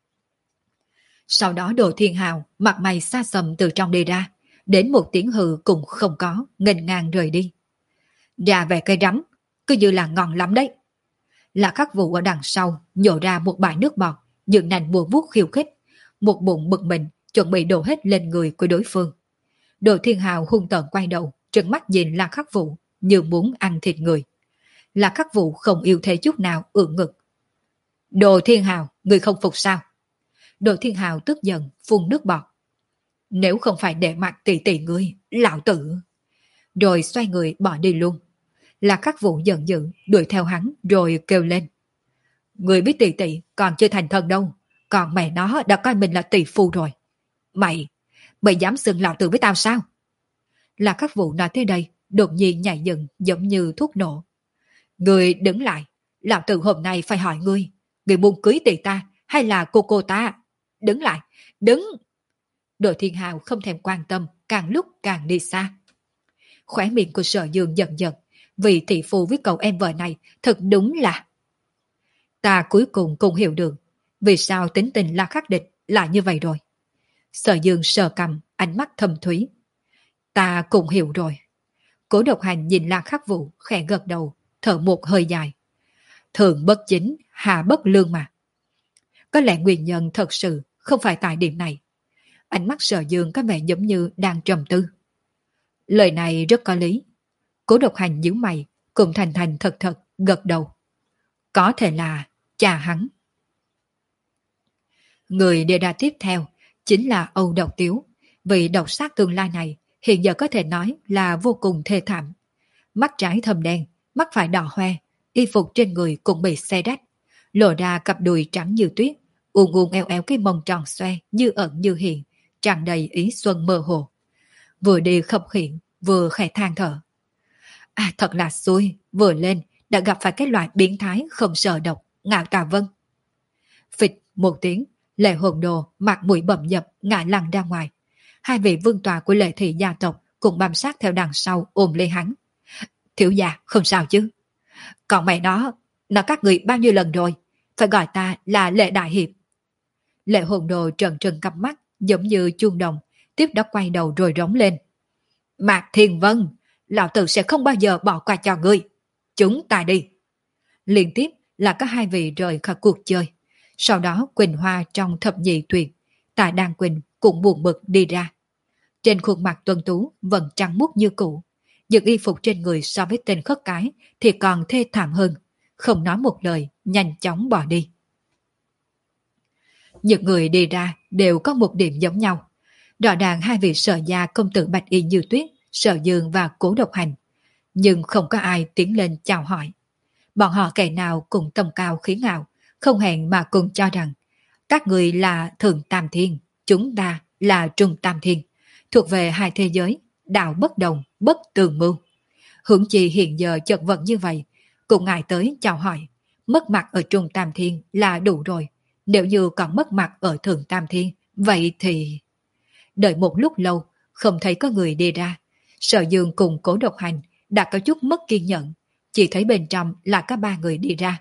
Sau đó Đồ Thiên Hào mặt mày xa xầm từ trong đi ra, đến một tiếng hừ cũng không có, nghênh ngang rời đi. Ra về cây rắm, cứ như là ngon lắm đấy. Là Khắc Vũ ở đằng sau nhổ ra một bãi nước bọt, dựng nành bùa vuốt khiêu khích, một bụng bực mình chuẩn bị đổ hết lên người của đối phương. Đồ Thiên Hào hung tợn quay đầu, trừng mắt nhìn La Khắc Vũ như muốn ăn thịt người. La Khắc Vũ không yêu thế chút nào, ưỡn ngực. Đồ Thiên Hào, người không phục sao? Đồ Thiên Hào tức giận phun nước bọt. Nếu không phải để mặt tỷ tỷ ngươi, lão tử. Rồi xoay người bỏ đi luôn. La Khắc Vũ giận dữ đuổi theo hắn rồi kêu lên. Người biết tỷ tỷ còn chưa thành thân đâu, còn mẹ nó đã coi mình là tỷ phu rồi. Mày, mày dám xưng lão tử với tao sao? La Khắc Vũ nói tới đây, đột nhiên nhảy dựng giống như thuốc nổ. Người đứng lại, lão tử hôm nay phải hỏi ngươi, người muốn cưới tỷ ta hay là cô cô ta? Đứng lại, đứng! Đồ Thiên Hào không thèm quan tâm, càng lúc càng đi xa. Khóe miệng của Sở Dương giận giận, vì thị phu với cậu em vợ này thật đúng là... Ta cuối cùng cũng hiểu được vì sao tính tình La Khắc Địch là như vậy rồi. Sở Dương sờ cằm, ánh mắt thâm thúy. Ta cũng hiểu rồi. Cố Độc Hành nhìn La Khắc Vũ khẽ gật đầu, thở một hơi dài. Thượng bất chính, hạ bất lương mà. Có lẽ nguyên nhân thật sự không phải tại điểm này. Ánh mắt Sở Dương có vẻ giống như đang trầm tư. Lời này rất có lý. Cố Độc Hành nhíu mày, cùng thành thành thật thật gật đầu. Có thể là cha hắn. Người đề ra tiếp theo chính là Âu Độc Tiếu. Vì độc sát tương lai này hiện giờ có thể nói là vô cùng thê thảm. Mắt trái thâm đen, mắt phải đỏ hoe, y phục trên người cũng bị xé rách, lộ ra cặp đùi trắng như tuyết, uốn uốn eo eo cái mông tròn xoe như ẩn như hiện, tràn đầy ý xuân mơ hồ. Vừa đi khập khiễng, vừa khẽ than thở. À, thật là xui, vừa lên đã gặp phải cái loại biến thái không sợ độc, Ngạo Tà Vân. Phịch một tiếng, Lệ Hồn Đồ mặt mũi bầm dập ngã lăn ra ngoài. Hai vị vương tòa của Lệ thị gia tộc cùng bám sát theo đằng sau ôm lấy hắn. Thiếu gia, không sao chứ? Còn mẹ nó, nó các người bao nhiêu lần rồi, phải gọi ta là Lệ Đại Hiệp. Lệ Hồn Đồ trần trần cặp mắt giống như chuông đồng, tiếp đó quay đầu rồi rống lên. Mạc Thiên Vân, lão tử sẽ không bao giờ bỏ qua cho ngươi. Chúng ta đi. Liên tiếp là có hai vị rời khỏi cuộc chơi. Sau đó Quỳnh Hoa trong thập nhị tuyệt, Tạ Đan Quỳnh cũng buồn bực đi ra. Trên khuôn mặt tuấn tú vẫn trắng muốt như cũ. Những y phục trên người so với tên khất cái thì còn thê thảm hơn. Không nói một lời, nhanh chóng bỏ đi. Những người đi ra đều có một điểm giống nhau. Rõ ràng hai vị Sở gia công tử Bạch Y Như Tuyết, Sở Dương và Cố Độc Hành. Nhưng không có ai tiến lên chào hỏi. Bọn họ kẻ nào cũng tầm cao khí ngạo, không hẹn mà cùng cho rằng các người là Thượng Tam Thiên, chúng ta là Trung Tam Thiên, thuộc về hai thế giới, đạo bất đồng, bất tường mưu. Hưởng chi hiện giờ chật vật như vậy, cũng ngại tới chào hỏi, mất mặt ở Trung Tam Thiên là đủ rồi, nếu như còn mất mặt ở Thượng Tam Thiên, vậy thì... Đợi một lúc lâu, không thấy có người đi ra, Sở Dương cùng Cố Độc Hành đã có chút mất kiên nhẫn, chỉ thấy bên trong là có ba người đi ra.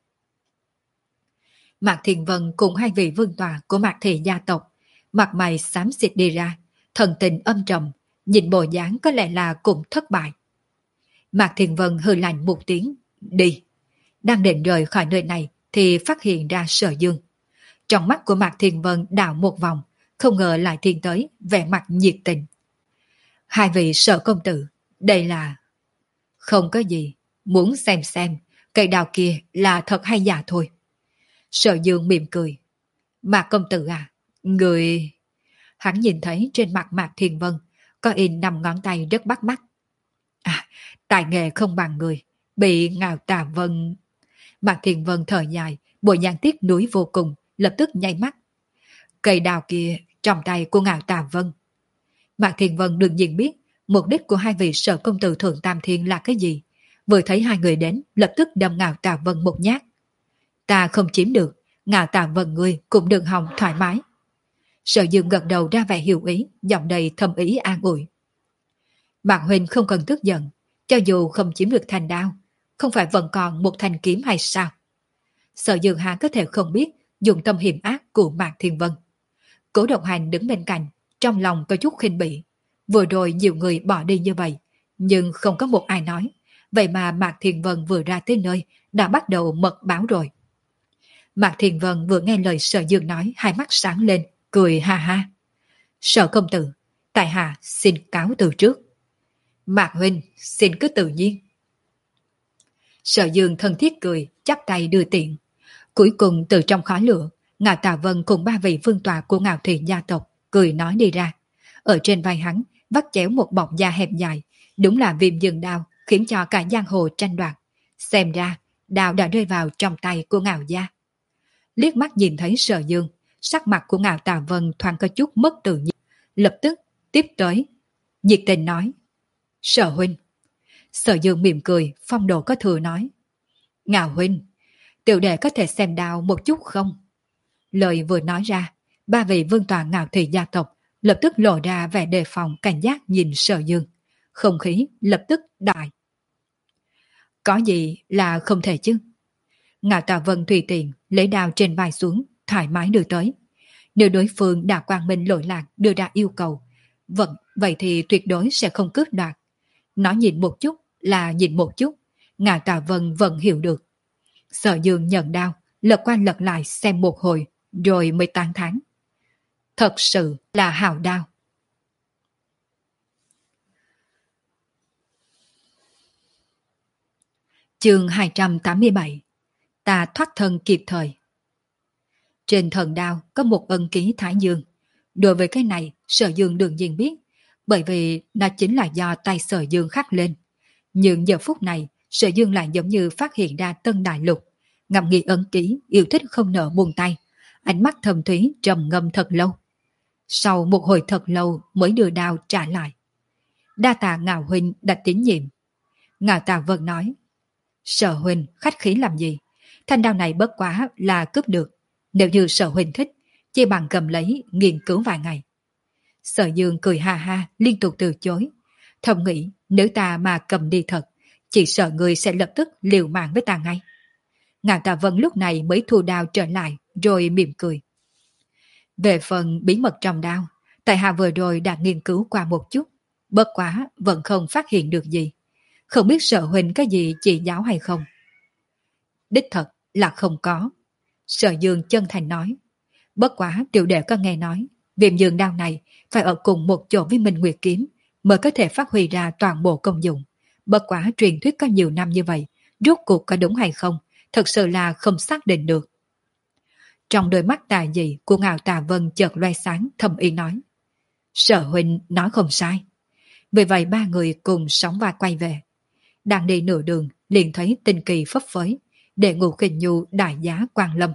Mạc Thiền Vân cùng hai vị vương tọa của Mạc Thị gia tộc, mặt mày xám xịt đi ra, thần tình âm trầm, nhìn bộ dáng có lẽ là cũng thất bại. Mạc Thiền Vân hừ lạnh một tiếng, đi. Đang định rời khỏi nơi này thì phát hiện ra Sở Dương. Trong mắt của Mạc Thiền Vân đảo một vòng, không ngờ lại thiên tới, vẻ mặt nhiệt tình. Hai vị Sở công tử, đây là... Không có gì, muốn xem xem, cây đào kia là thật hay giả thôi. Sở Dương mỉm cười. Mạc công tử à, người... Hắn nhìn thấy trên mặt Mạc Thiền Vân có in năm ngón tay rất bắt mắt. À, tài nghệ không bằng người, bị Ngạo Tà Vân... Mạc Thiền Vân thở dài, bộ dạng tiếc nuối vô cùng, lập tức nháy mắt. Cây đào kia trong tay của Ngạo Tà Vân. Mạc Thiền Vân đương nhiên biết mục đích của hai vị Sở công tử Thượng Tam Thiên là cái gì. Vừa thấy hai người đến, lập tức đâm Ngạo Tà Vân một nhát. Ta không chiếm được, Ngạo Tà Vân ngươi cũng đừng hòng thoải mái. Sở Dương gật đầu ra vẻ hiểu ý, giọng đầy thầm ý an ủi. Mạc huynh không cần tức giận, cho dù không chiếm được thanh đao, không phải vẫn còn một thanh kiếm hay sao? Sở Dương Hà có thể không biết dùng tâm hiểm ác của Mạc Thiên Vân. Cố Độc Hành đứng bên cạnh, trong lòng có chút khinh bỉ. Vừa rồi nhiều người bỏ đi như vậy, nhưng không có một ai nói. Vậy mà Mạc Thiên Vân vừa ra tới nơi, đã bắt đầu mật báo rồi. Mạc Thiên Vân vừa nghe lời Sở Dương nói, hai mắt sáng lên, cười ha ha. Sở công tử, tại hạ xin cáo từ trước. Mạc huynh, xin cứ tự nhiên. Sở Dương thân thiết cười, chắp tay đưa tiện. Cuối cùng từ trong khói lửa, Ngạo Tà Vân cùng ba vị vương tọa của Ngạo Thị gia tộc cười nói đi ra. Ở trên vai hắn vắt chéo một bọc da hẹp dài, đúng là viêm dương đao, khiến cho cả giang hồ tranh đoạt. Xem ra đao đã rơi vào trong tay của Ngạo gia. Liếc mắt nhìn thấy Sở Dương, sắc mặt của Ngạo Tà Vân thoáng có chút mất tự nhiên, lập tức tiếp tới, nhiệt tình nói: Sở huynh. Sở Dương mỉm cười, phong độ có thừa nói: Ngạo huynh, tiểu đệ có thể xem đao một chút không? Lời vừa nói ra, ba vị vương tọa Ngạo Thị gia tộc lập tức lộ ra vẻ đề phòng cảnh giác nhìn Sở Dương. Không khí lập tức đại. Có gì là không thể chứ? Ngạo Tà Vân tùy tiện lấy đao trên vai xuống, thoải mái đưa tới. Nếu đối phương đã quang minh lỗi lạc đưa ra yêu cầu, vẫn vậy thì tuyệt đối sẽ không cướp đoạt. Nói nhìn một chút là nhìn một chút, Ngạo Tà Vân vẫn hiểu được. Sở Dương nhận đao, lật qua lật lại xem một hồi, rồi mới tán thán. Thật sự là hào đao. Chương hai trăm tám mươi bảy. Ta thoát thân kịp thời. Trên thần đao có một ân ký Thái Dương. Đối với cái này, Sở Dương đương nhiên biết, bởi vì nó chính là do tay Sở Dương khắc lên. Nhưng giờ phút này, Sở Dương lại giống như phát hiện ra tân đại lục, ngậm nghĩ ấn ký, yêu thích không nỡ buông tay, ánh mắt thầm thúy trầm ngâm thật lâu. Sau một hồi thật lâu mới đưa đao trả lại. Đa tạ Ngạo huynh đã tín nhiệm. Ngạo Tà Vân nói: Sở huynh khách khí làm gì? Thanh đao này bất quá là cướp được. Nếu như Sở huynh thích, chỉ bằng cầm lấy nghiên cứu vài ngày. Sở Dương cười ha ha liên tục từ chối. Thầm nghĩ nếu ta mà cầm đi thật, chỉ sợ người sẽ lập tức liều mạng với ta ngay. Ngạo Tà Vân lúc này mới thu đao trở lại, rồi mỉm cười. Về phần bí mật trong đao, Tại hạ vừa rồi đã nghiên cứu qua một chút, bất quá vẫn không phát hiện được gì. Không biết Sở huynh có gì chỉ giáo hay không? Đích thật là không có. Sở Dương chân thành nói. Bất quá tiểu đệ có nghe nói, viêm dương đao này phải ở cùng một chỗ với Minh Nguyệt kiếm mới có thể phát huy ra toàn bộ công dụng. Bất quá truyền thuyết có nhiều năm như vậy, rốt cuộc có đúng hay không, thật sự là không xác định được. Trong đôi mắt tà dị của Ngạo Tà Vân chợt loe sáng, thầm ý nói. Sở huynh nói không sai. Vì vậy ba người cùng sóng vai quay về. Đang đi nửa đường, liền thấy Tinh Kỳ phấp phới, để Ngũ Khinh Nhu đại giá Quan Lâm.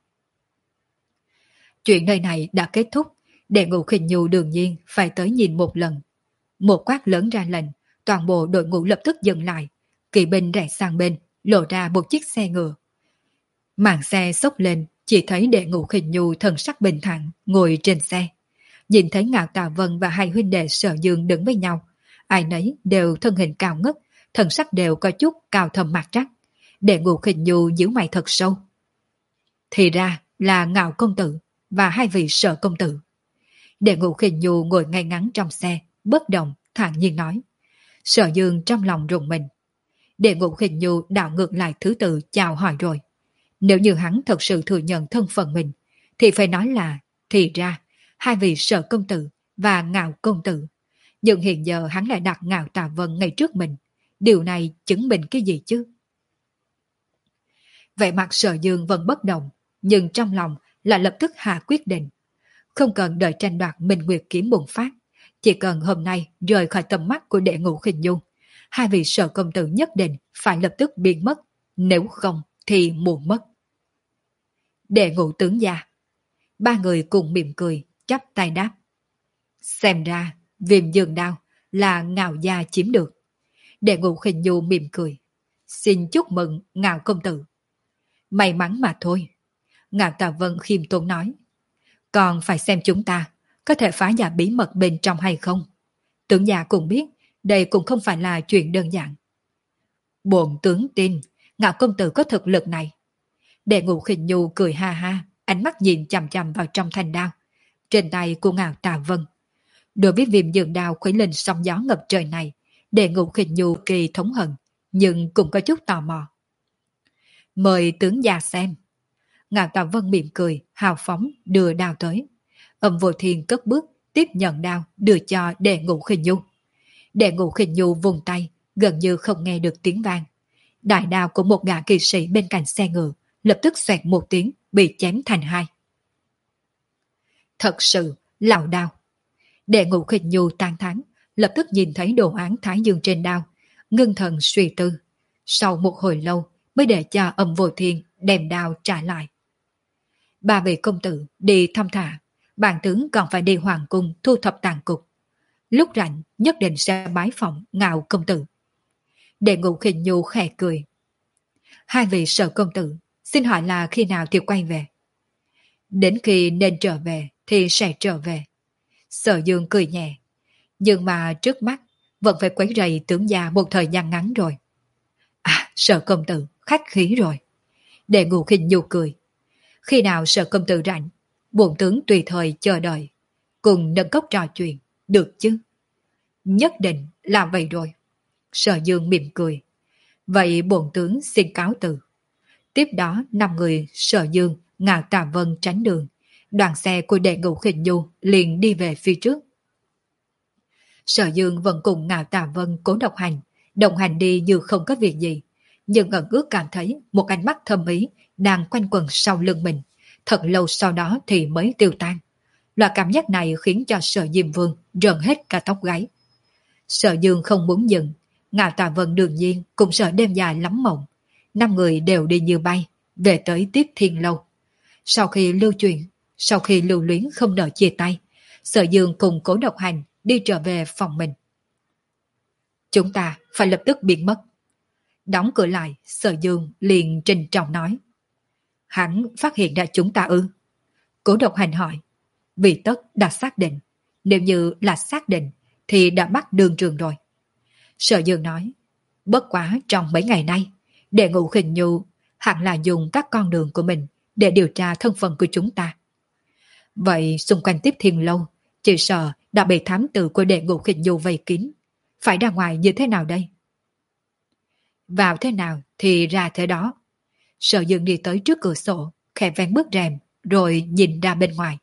Chuyện nơi này đã kết thúc, để Ngũ Khinh Nhu đương nhiên phải tới nhìn một lần. Một quát lớn ra lệnh, toàn bộ đội ngũ lập tức dừng lại. Kỵ binh rẽ sang bên, lộ ra một chiếc xe ngựa. Màn xe xốc lên, chỉ thấy đệ Ngũ Khinh Nhu thần sắc bình thản ngồi trên xe. Nhìn thấy Ngạo Tà Vân và hai huynh đệ Sở Dương đứng với nhau, ai nấy đều thân hình cao ngất, thần sắc đều có chút cao thầm mặt trắc. Đệ Ngũ Khinh Nhu nhíu mày thật sâu. Thì ra là Ngạo công tử và hai vị Sở công tử. Đệ Ngũ Khinh Nhu ngồi ngay ngắn trong xe, bất động, thản nhiên nói. Sở Dương trong lòng rùng mình. Đệ Ngũ Khinh Nhu đảo ngược lại thứ tự chào hỏi rồi. Nếu như hắn thật sự thừa nhận thân phận mình, thì phải nói là, thì ra, hai vị Sở công tử và Ngạo công tử. Nhưng hiện giờ hắn lại đặt Ngạo Tà Vân ngay trước mình. Điều này chứng minh cái gì chứ? Vẻ mặt Sở Dương vẫn bất động, nhưng trong lòng là lập tức hạ quyết định. Không cần đợi tranh đoạt Minh Nguyệt kiếm bùng phát, chỉ cần hôm nay rời khỏi tầm mắt của đệ Ngũ Khinh Nhu, hai vị Sở công tử nhất định phải lập tức biến mất, nếu không thì muộn mất. Đệ Ngũ tướng gia. Ba người cùng mỉm cười, chắp tay đáp. Xem ra, viêm dương đao là Ngạo gia chiếm được. Đệ Ngũ Khinh Nhu mỉm cười. Xin chúc mừng Ngạo công tử. May mắn mà thôi. Ngạo Tà Vân khiêm tốn nói. Còn phải xem chúng ta có thể phá giải bí mật bên trong hay không. Tướng gia cũng biết đây cũng không phải là chuyện đơn giản. Bổn tướng tin Ngạo công tử có thực lực này. Đệ Ngũ Khinh Nhu cười ha ha, ánh mắt nhìn chằm chằm vào trong thanh đao trên tay của Ngạo Tà Vân. Đối với viêm dương đao khuấy lên sóng gió ngập trời này, Đệ Ngũ Khinh Nhu kỳ thống hận, nhưng cũng có chút tò mò. Mời tướng gia xem. Ngạo Tà Vân mỉm cười, hào phóng đưa đao tới. Âm Vô Thiên cất bước, tiếp nhận đao đưa cho Đệ Ngũ Khinh Nhu. Đệ Ngũ Khinh Nhu vùng tay, gần như không nghe được tiếng vang. Đại đao của một gã kỳ sĩ bên cạnh xe ngựa lập tức xoẹt một tiếng, bị chém thành hai. Thật sự lão đao. Đệ Ngũ Khinh Nhu tan thán, lập tức nhìn thấy đồ án Thái Dương trên đao, ngưng thần suy tư. Sau một hồi lâu mới để cho Âm Vô Thiên đem đao trả lại. Ba vị công tử đi thăm thả, bản tướng còn phải đi hoàng cung thu thập tàn cục. Lúc rảnh nhất định sẽ bái phỏng Ngạo công tử. Đệ Ngũ Khinh Nhu khẽ cười. Hai vị Sở công tử, xin hỏi là khi nào thì quay về? Đến khi nên trở về thì sẽ trở về. Sở Dương cười nhẹ. Nhưng mà trước mắt vẫn phải quấy rầy tướng gia một thời gian ngắn rồi. À, Sở công tử, khách khí rồi. Đệ Ngũ Khinh Nhu cười. Khi nào Sở công tử rảnh, bổn tướng tùy thời chờ đợi. Cùng nâng cốc trò chuyện, được chứ? Nhất định là vậy rồi. Sở Dương mỉm cười. Vậy bổn tướng xin cáo từ. Tiếp đó năm người Sở Dương, Ngạo Tà Vân tránh đường. Đoàn xe của Đệ Ngũ Khinh Nhu liền đi về phía trước. Sở Dương vẫn cùng Ngạo Tà Vân cố độc hành, đồng hành đi như không có việc gì. Nhưng ẩn ước cảm thấy một ánh mắt thâm ý đang quanh quẩn sau lưng mình. Thật lâu sau đó thì mới tiêu tan. Loại cảm giác này khiến cho Sở Diêm Vương rợn hết cả tóc gáy. Sở Dương không muốn dừng, Ngạo Tà Vân đương nhiên cũng sợ đêm dài lắm mộng. Năm người đều đi như bay, về tới Tiếp Thiên Lâu. Sau khi lưu truyền, sau khi lưu luyến không nỡ chia tay, Sở Dương cùng Cố Độc Hành đi trở về phòng mình. Chúng ta phải lập tức biến mất. Đóng cửa lại, Sở Dương liền trình trọng nói. Hắn phát hiện ra chúng ta ư? Cố Độc Hành hỏi. Vì tất đã xác định. Nếu như là xác định thì đã bắt đường trường rồi. Sở Dương nói. Bất quá trong mấy ngày nay, Đệ Ngũ Khinh Nhu hẳn là dùng các con đường của mình để điều tra thân phận của chúng ta. Vậy xung quanh Tiếp Thiên Lâu Chỉ sợ đã bị thám tử của đệ ngũ khinh nhu vây kín. Phải ra ngoài như thế nào đây? Vào thế nào thì ra thế đó. Sở Dương đi tới trước cửa sổ, khẽ vén bức rèm, rồi nhìn ra bên ngoài.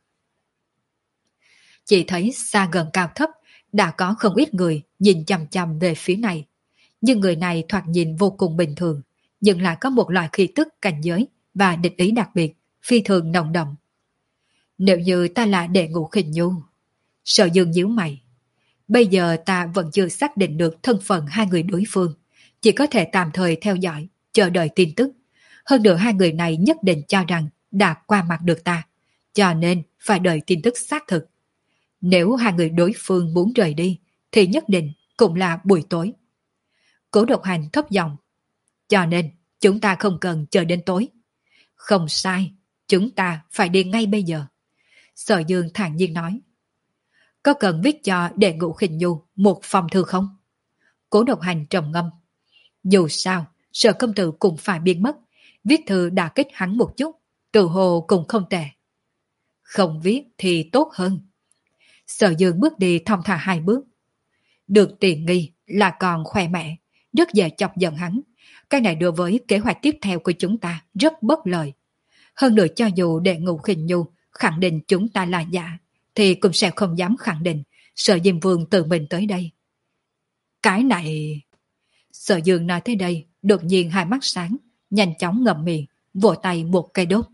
Chỉ thấy xa gần cao thấp, đã có không ít người nhìn chằm chằm về phía này. Nhưng người này thoạt nhìn vô cùng bình thường, nhưng lại có một loại khí tức cảnh giới và địch ý đặc biệt, phi thường nồng đậm. Nếu như ta là đệ ngũ khinh nhu, Sở Dương nhíu mày. Bây giờ ta vẫn chưa xác định được thân phận hai người đối phương, chỉ có thể tạm thời theo dõi, chờ đợi tin tức. Hơn nữa hai người này nhất định cho rằng đã qua mặt được ta, cho nên phải đợi tin tức xác thực. Nếu hai người đối phương muốn rời đi, thì nhất định cũng là buổi tối. Cố Độc Hành thấp giọng. Cho nên chúng ta không cần chờ đến tối. Không sai, chúng ta phải đi ngay bây giờ. Sở Dương thản nhiên nói. Có cần viết cho đệ ngũ khinh nhu một phong thư không? Cố Độc Hành trầm ngâm. Dù sao, Sở công tử cũng phải biến mất. Viết thư đả kích hắn một chút, tự hồ cũng không tệ. Không viết thì tốt hơn. Sở Dương bước đi thong thả hai bước. Được tiện nghi là còn khoe mẽ, rất dễ chọc giận hắn. Cái này đối với kế hoạch tiếp theo của chúng ta rất bất lợi. Hơn nữa cho dù đệ ngũ khinh nhu khẳng định chúng ta là giả, thì cũng sẽ không dám khẳng định Sở Diêm Vương tự mình tới đây. Cái này... Sở Dương nói tới đây, đột nhiên hai mắt sáng, nhanh chóng ngậm miệng, vỗ tay một cây đốt.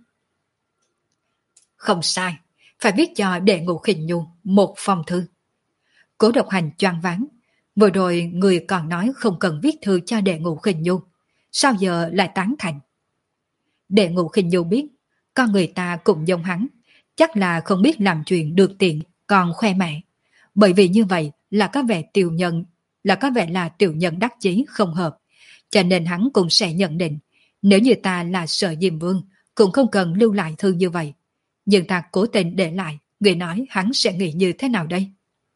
Không sai, phải viết cho đệ ngũ khinh nhu một phong thư. Cố Độc Hành choáng váng. Vừa rồi người còn nói không cần viết thư cho đệ ngũ khinh nhu, sao giờ lại tán thành? Đệ ngũ khinh nhu biết, con người ta cũng giống hắn, chắc là không biết làm chuyện được tiện, còn khoe mẽ. Bởi vì như vậy là có vẻ tiểu nhân, là có vẻ là tiểu nhân đắc chí không hợp, cho nên hắn cũng sẽ nhận định, nếu như ta là Sở Diêm Vương, cũng không cần lưu lại thư như vậy. Nhưng ta cố tình để lại, người nói hắn sẽ nghĩ như thế nào đây?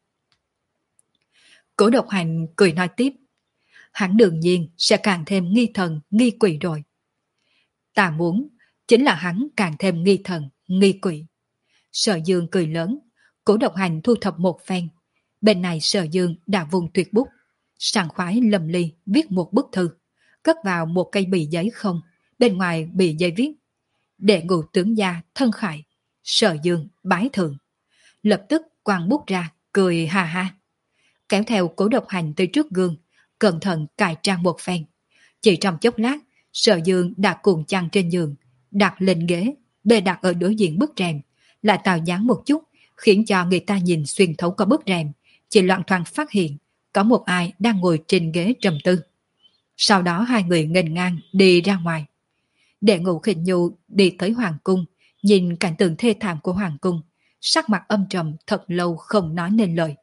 Cố Độc Hành cười nói tiếp. Hắn đương nhiên sẽ càng thêm nghi thần, nghi quỷ rồi. Ta muốn, chính là hắn càng thêm nghi thần, nghi quỷ. Sở Dương cười lớn, Cố Độc Hành thu thập một phen. Bên này Sở Dương đã vùng tuyệt bút, sảng khoái lầm ly viết một bức thư, cất vào một cây bì giấy không, bên ngoài bì giấy viết. Đệ ngũ tướng gia thân khải, Sở Dương bái thượng. Lập tức quăng bút ra, cười ha ha. Kéo theo Cố Độc Hành tới trước gương, cẩn thận cài trang một phen. Chỉ trong chốc lát, Sở Dương đã cuộn chăn trên giường, đặt lên ghế, bề đặt ở đối diện bức rèm, lại tạo dáng một chút, khiến cho người ta nhìn xuyên thấu qua bức rèm, chỉ loạn thoáng phát hiện có một ai đang ngồi trên ghế trầm tư. Sau đó hai người nghênh ngang đi ra ngoài. Đệ ngũ khinh nhu đi tới hoàng cung, nhìn cảnh tượng thê thảm của hoàng cung, sắc mặt âm trầm thật lâu không nói nên lời.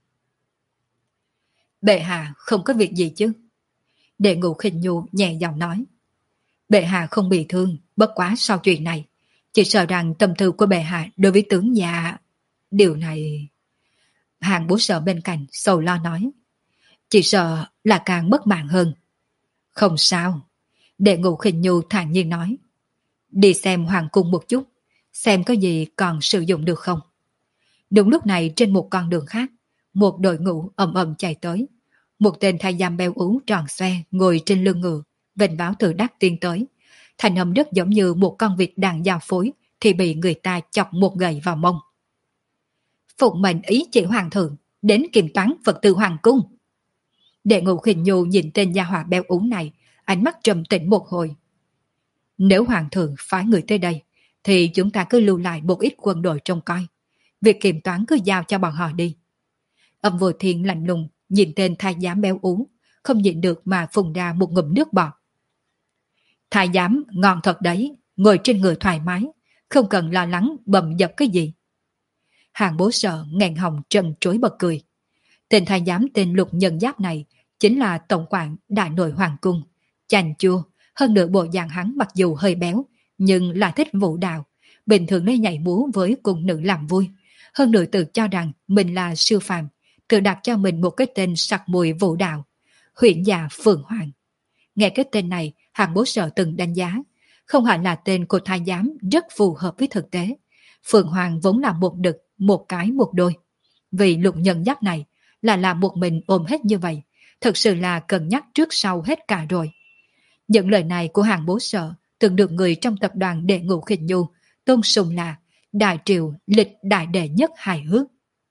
Bệ hạ không có việc gì chứ? Đệ ngũ khinh nhu nhẹ giọng nói. Bệ hạ không bị thương, bất quá sau chuyện này, chỉ sợ rằng tâm tư của bệ hạ đối với tướng nhà... Điều này... Hàng bố sợ bên cạnh sầu lo nói. Chỉ sợ là càng mất mạng hơn. Không sao. Đệ ngũ khinh nhu thản nhiên nói. Đi xem hoàng cung một chút, xem có gì còn sử dụng được không. Đúng lúc này trên một con đường khác, một đội ngũ ầm ầm chạy tới. Một tên thái giám béo ú tròn xoe ngồi trên lưng ngựa, vênh váo từ đắc tiên tới. Thành âm rất giống như một con vịt đang giao phối thì bị người ta chọc một gậy vào mông. Phụng mệnh ý chỉ hoàng thượng, đến kiểm toán Phật tư hoàng cung. Đệ ngũ khinh nhu nhìn tên gia hỏa béo ú này, ánh mắt trầm tĩnh một hồi. Nếu hoàng thượng phái người tới đây, thì chúng ta cứ lưu lại một ít quân đội trông coi. Việc kiểm toán cứ giao cho bọn họ đi. Âm Vô Thiên lạnh lùng nhìn tên thái giám béo ú, không nhịn được mà phun ra một ngụm nước bọt. Thái giám ngon thật đấy, ngồi trên người thoải mái, không cần lo lắng bầm dập cái gì. Hàng bố sợ nghẹn họng trần trối bật cười. Tên thái giám tên Lục Nhân Giáp này chính là tổng quản đại nội hoàng cung, chanh chua, hơn nữa bộ dạng hắn mặc dù hơi béo, nhưng là thích vũ đạo, bình thường lấy nhảy múa với cung nữ làm vui. Hơn nữa tự cho rằng mình là siêu phàm, tự đặt cho mình một cái tên sặc mùi vũ đạo, huyện già Phượng Hoàng. Nghe cái tên này, Hàng bố sợ từng đánh giá, không hẳn là tên của thái giám rất phù hợp với thực tế. Phượng Hoàng vốn là một đực, một cái một đôi. Vì Lục Nhân Giáp này là làm một mình ôm hết như vậy, thật sự là cân nhắc trước sau hết cả rồi. Những lời này của hàng bố sợ từng được người trong tập đoàn Đệ Ngũ Khinh Nhu tôn sùng là đại triều lịch đại đệ nhất hài hước.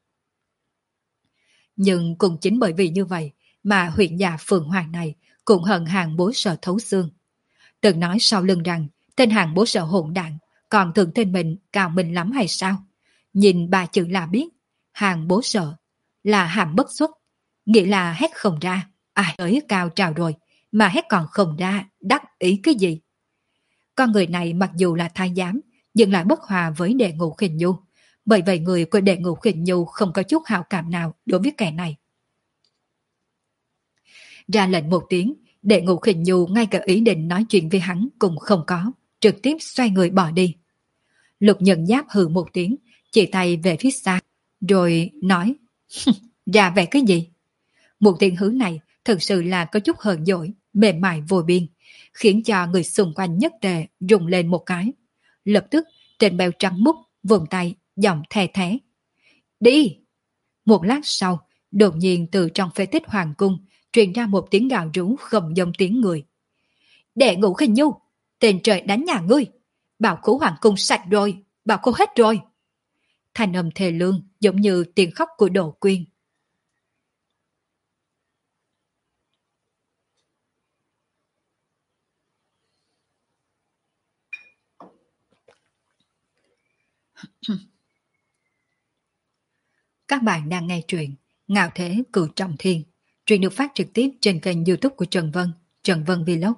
Nhưng cũng chính bởi vì như vậy mà huyện nhà Phượng Hoàng này cũng hận hàng bố sợ thấu xương. Từng nói sau lưng rằng tên hàng bố sợ hỗn đản còn thường tên mình cao mình lắm hay sao? Nhìn ba chữ là biết, hàng bố sợ là hàm bất xuất, nghĩa là hét không ra, ai tới cao trào rồi, mà hét còn không ra, đắc ý cái gì? Con người này mặc dù là thái giám, nhưng lại bất hòa với Đệ Ngũ Khinh Nhu, bởi vậy người của Đệ Ngũ Khinh Nhu không có chút hảo cảm nào đối với kẻ này. Ra lệnh một tiếng, Đệ Ngũ Khinh Nhu ngay cả ý định nói chuyện với hắn cũng không có, trực tiếp xoay người bỏ đi. Lục Nhân Giáp hừ một tiếng, chỉ tay về phía xa, rồi nói, ra vẻ cái gì? Một tiếng hứ này thực sự là có chút hờn dỗi, mềm mại vô biên, khiến cho người xung quanh nhất tề rùng lên một cái. Lập tức, trên bèo trắng múc, vùng tay, giọng thè thé. Đi! Một lát sau, đột nhiên từ trong phế tích hoàng cung, truyền ra một tiếng gào rú không giống tiếng người. Đệ Ngũ Khinh Nhu, tên trời đánh nhà ngươi, bảo khố hoàng cung sạch rồi, bảo khố hết rồi. Thanh âm thề lương giống như tiếng khóc của Đồ Quyên. Các bạn đang nghe truyện Ngạo Thế Cửu Trọng Thiên. Truyện được phát trực tiếp trên kênh YouTube của Trần Vân, Trần Vân Vlog.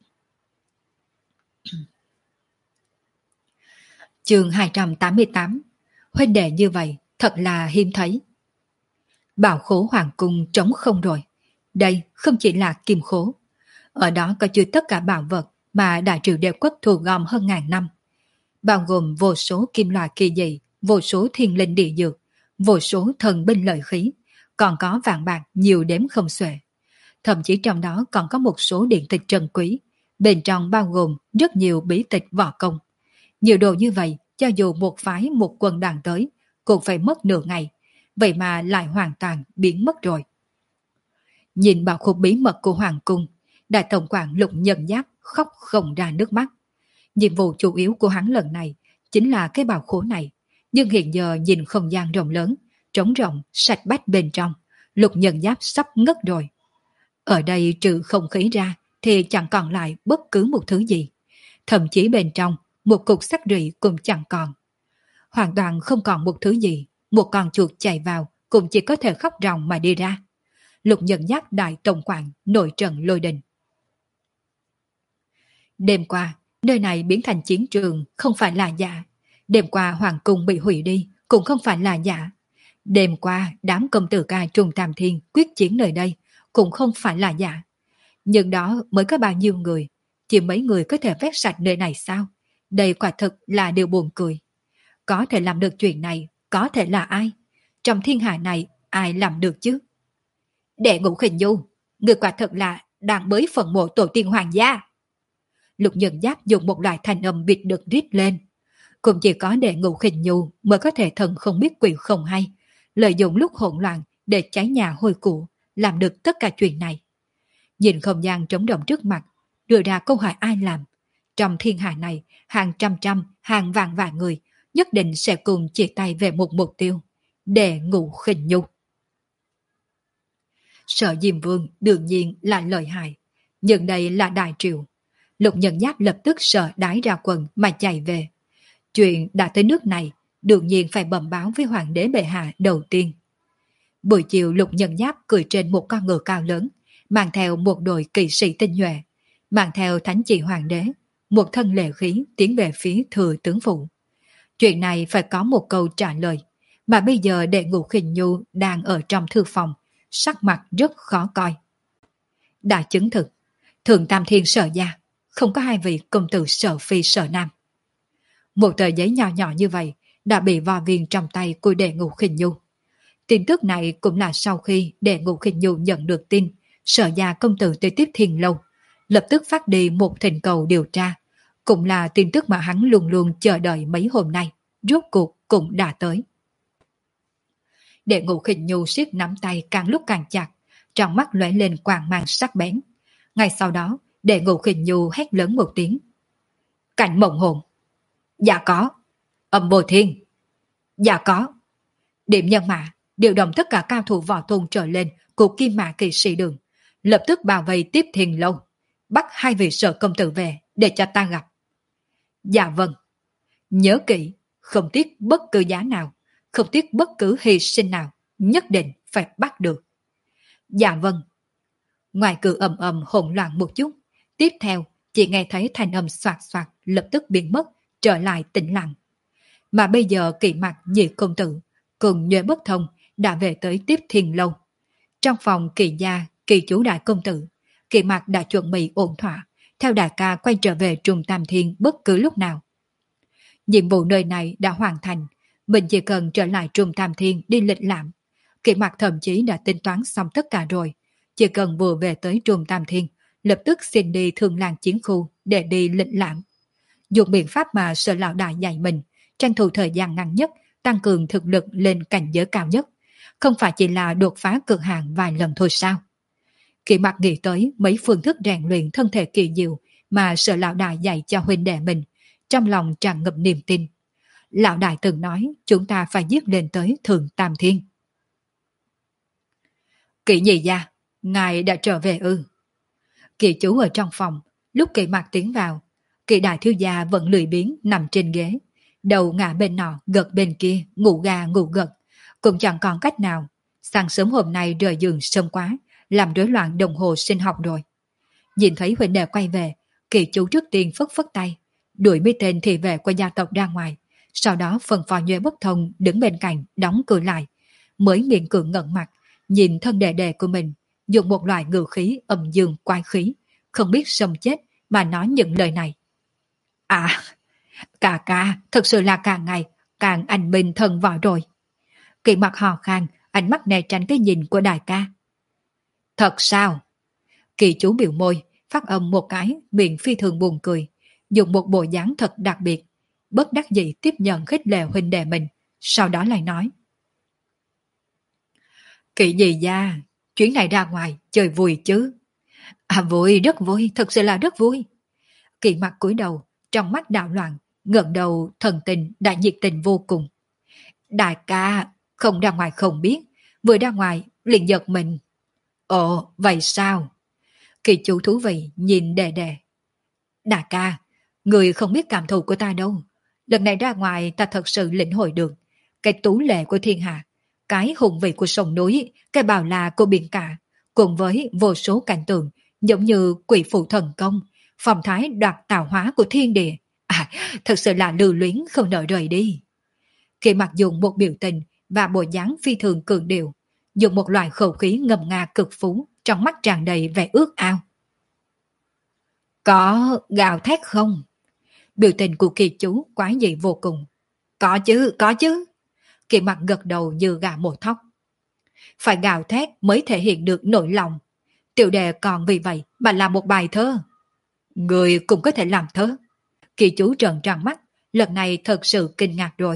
Chương hai trăm tám mươi tám. Huynh đệ như vậy thật là hiếm thấy. Bảo khố hoàng cung trống không rồi. Đây không chỉ là kim khố. Ở đó có chứa tất cả bảo vật mà đại triều đều quốc thu gom hơn ngàn năm. Bao gồm vô số kim loại kỳ dị, vô số thiên linh địa dược, vô số thần binh lợi khí, còn có vàng bạc nhiều đếm không xuể. Thậm chí trong đó còn có một số điện tịch trân quý, bên trong bao gồm rất nhiều bí tịch võ công. Nhiều đồ như vậy, cho dù một phái một quân đoàn tới, cũng phải mất nửa ngày, vậy mà lại hoàn toàn biến mất rồi. Nhìn bảo khố bí mật của Hoàng Cung, Đại tổng quản Lục Nhân Giáp khóc không ra nước mắt. Nhiệm vụ chủ yếu của hắn lần này chính là cái bảo khố này, nhưng hiện giờ nhìn không gian rộng lớn, trống rộng, sạch bách bên trong, Lục Nhân Giáp sắp ngất rồi. Ở đây trừ không khí ra thì chẳng còn lại bất cứ một thứ gì. Thậm chí bên trong, một cục sắt rỉ cũng chẳng còn. Hoàn toàn không còn một thứ gì, một con chuột chạy vào cũng chỉ có thể khóc ròng mà đi ra. Lục Nhân Giáp đại tổng quản nổi trận lôi đình. Đêm qua, nơi này biến thành chiến trường không phải là giả. Đêm qua hoàng cung bị hủy đi cũng không phải là giả. Đêm qua đám công tử ca Trung Tam Thiên quyết chiến nơi đây cũng không phải là giả. Nhưng đó mới có bao nhiêu người, chỉ mấy người có thể vét sạch nơi này sao? Đây quả thực là điều buồn cười. Có thể làm được chuyện này, có thể là ai? Trong thiên hạ này ai làm được chứ? Đệ Ngũ Khinh Nhu, người quả thật là đang bới phần mộ tổ tiên hoàng gia. Lục Nhân Giáp dùng một loại thanh âm bịt được rít lên. Cũng chỉ có Đệ Ngũ Khinh Nhu mới có thể thần không biết quỷ không hay, lợi dụng lúc hỗn loạn để cháy nhà hôi của, làm được tất cả chuyện này. Nhìn không gian trống rỗng trước mặt, đưa ra câu hỏi ai làm. Trong thiên hạ này, hàng trăm trăm, hàng vạn vạn người nhất định sẽ cùng chỉ tay về một mục tiêu. Đệ Ngũ Khinh Nhu. Sở Diêm Vương đương nhiên là lợi hại, nhưng đây là đại triều. Lục Nhân Giáp lập tức sợ đái ra quần mà chạy về. Chuyện đã tới nước này, đương nhiên phải bẩm báo với hoàng đế bệ hạ đầu tiên. Buổi chiều Lục Nhân Giáp cười trên một con ngựa cao lớn, mang theo một đội kỵ sĩ tinh nhuệ, mang theo thánh chỉ hoàng đế, một thân lệ khí tiến về phía thừa tướng phủ. Chuyện này phải có một câu trả lời, mà bây giờ Đệ Ngũ Khinh Nhu đang ở trong thư phòng, sắc mặt rất khó coi. Đã chứng thực, Thượng Tam Thiên Sở gia không có hai vị công tử Sở Phi Sở Nam. Một tờ giấy nhỏ nhỏ như vậy đã bị vò viên trong tay của Đệ Ngũ Khinh Nhu. Tin tức này cũng là sau khi Đệ Ngũ Khinh Nhu nhận được tin Sở gia công tử tới tiếp Thiên Lâu, lập tức phát đi một thỉnh cầu điều tra, cũng là tin tức mà hắn luôn luôn chờ đợi mấy hôm nay, rốt cuộc cũng đã tới. Để Ngũ Khinh Nhu siết nắm tay càng lúc càng chặt, trong mắt lóe lên quang mang sắc bén. Ngay sau đó, Để Ngũ Khinh Nhu hét lớn một tiếng. Cảnh mộng hồn. Dạ có. Âm Bồ Thiên. Dạ có. Điểm nhân mã, điều động tất cả cao thủ võ tôn trở lên của Kim Mã Kỵ Sĩ Đường, lập tức bảo vệ Tiếp Thiên Lâu, bắt hai vị Sở công tử về để cho ta gặp. Dạ vâng. Nhớ kỹ, không tiếc bất cứ giá nào, không tiếc bất cứ hy sinh nào, nhất định phải bắt được. Dạ vâng. Ngoài cửa ầm ầm hỗn loạn một chút, tiếp theo chỉ nghe thấy thanh âm xoạt xoạt lập tức biến mất, trở lại tĩnh lặng. Mà bây giờ Kỵ Mặc Nhị công tử cùng Nhuệ Bất Thông đã về tới Tiếp Thiên Lâu. Trong phòng Kỵ gia, Kỵ chủ đại công tử, Kỵ Mặc đã chuẩn bị ổn thỏa, theo đại ca quay trở về Trung Tam Thiên bất cứ lúc nào. Nhiệm vụ nơi này đã hoàn thành, mình chỉ cần trở lại Trung Tam Thiên đi lịch lãm. Kỵ Mặc thậm chí đã tính toán xong tất cả rồi, chỉ cần vừa về tới Trung Tam Thiên, lập tức xin đi Thương Lan chiến khu để đi lịch lãm. Dùng biện pháp mà Sở lão đại dạy mình, tranh thủ thời gian ngắn nhất, tăng cường thực lực lên cảnh giới cao nhất, không phải chỉ là đột phá cực hạn vài lần thôi sao? Kỵ Mặc nghĩ tới mấy phương thức rèn luyện thân thể kỳ diệu mà Sở lão đại dạy cho huynh đệ mình, trong lòng tràn ngập niềm tin. Lão đại từng nói chúng ta phải giết lên tới Thượng Tam Thiên. Kỵ nhị gia, ngài đã trở về ư? Kỵ chú ở trong phòng, lúc Kỵ Mặc tiến vào, Kỵ đại thiếu gia vẫn lười biếng nằm trên ghế, đầu ngả bên nọ gật bên kia, ngủ gà ngủ gật, cũng chẳng còn cách nào. Sáng sớm hôm nay rời giường sớm quá, làm rối loạn đồng hồ sinh học rồi. Nhìn thấy huynh đệ quay về, Kỵ chú trước tiên phất phất tay, đuổi mấy tên thị vệ của gia tộc ra ngoài, sau đó phân phó Nhuệ Bất Thông đứng bên cạnh đóng cửa lại, mới miệng cưỡng ngẩng mặt, nhìn thân đệ đệ của mình, dùng một loại ngữ khí âm dương quái khí, không biết sống chết mà nói những lời này. À, ca ca, thật sự là càng ngày càng anh minh thần võ rồi. Kỵ Mặc hò khan, ánh mắt né tránh cái nhìn của đại ca. Thật sao? Kỵ chú biểu môi, phát âm một cái, miệng phi thường buồn cười, dùng một bộ dáng thật đặc biệt, bất đắc dĩ tiếp nhận khích lệ huynh đệ mình, sau đó lại nói. Kỵ gì gia, chuyến này ra ngoài chơi vui chứ? À vui, rất vui, thật sự là rất vui. Kỵ Mặc cúi đầu, trong mắt đảo loạn, ngẩng đầu thần tình đã nhiệt tình vô cùng. Đại ca, không ra ngoài không biết, vừa ra ngoài liền giật mình. Ồ, vậy sao? Kỵ chủ thú vị nhìn đệ đệ. Đại ca, người không biết cảm thụ của ta đâu. Lần này ra ngoài ta thật sự lĩnh hội được cái tú lệ của thiên hạ, cái hùng vị của sông núi, cái bào là của biển cả, cùng với vô số cảnh tượng giống như quỷ phụ thần công, phong thái đoạt tạo hóa của thiên địa. À, thật sự là lưu luyến không nỡ rời đi. Kỵ Mặc dùng một biểu tình và bộ dáng phi thường cường điệu, dùng một loại khẩu khí ngầm nga cực phú, trong mắt tràn đầy vẻ ước ao. Có gào thét không? Biểu tình của Kỳ chú quái dị vô cùng. Có chứ, có chứ. Kỵ Mặc gật đầu như gà mổ thóc. Phải gào thét mới thể hiện được nỗi lòng. Tiểu đệ còn vì vậy mà làm một bài thơ. Người cũng có thể làm thơ. Kỳ chú trợn tròn mắt, lần này thật sự kinh ngạc rồi.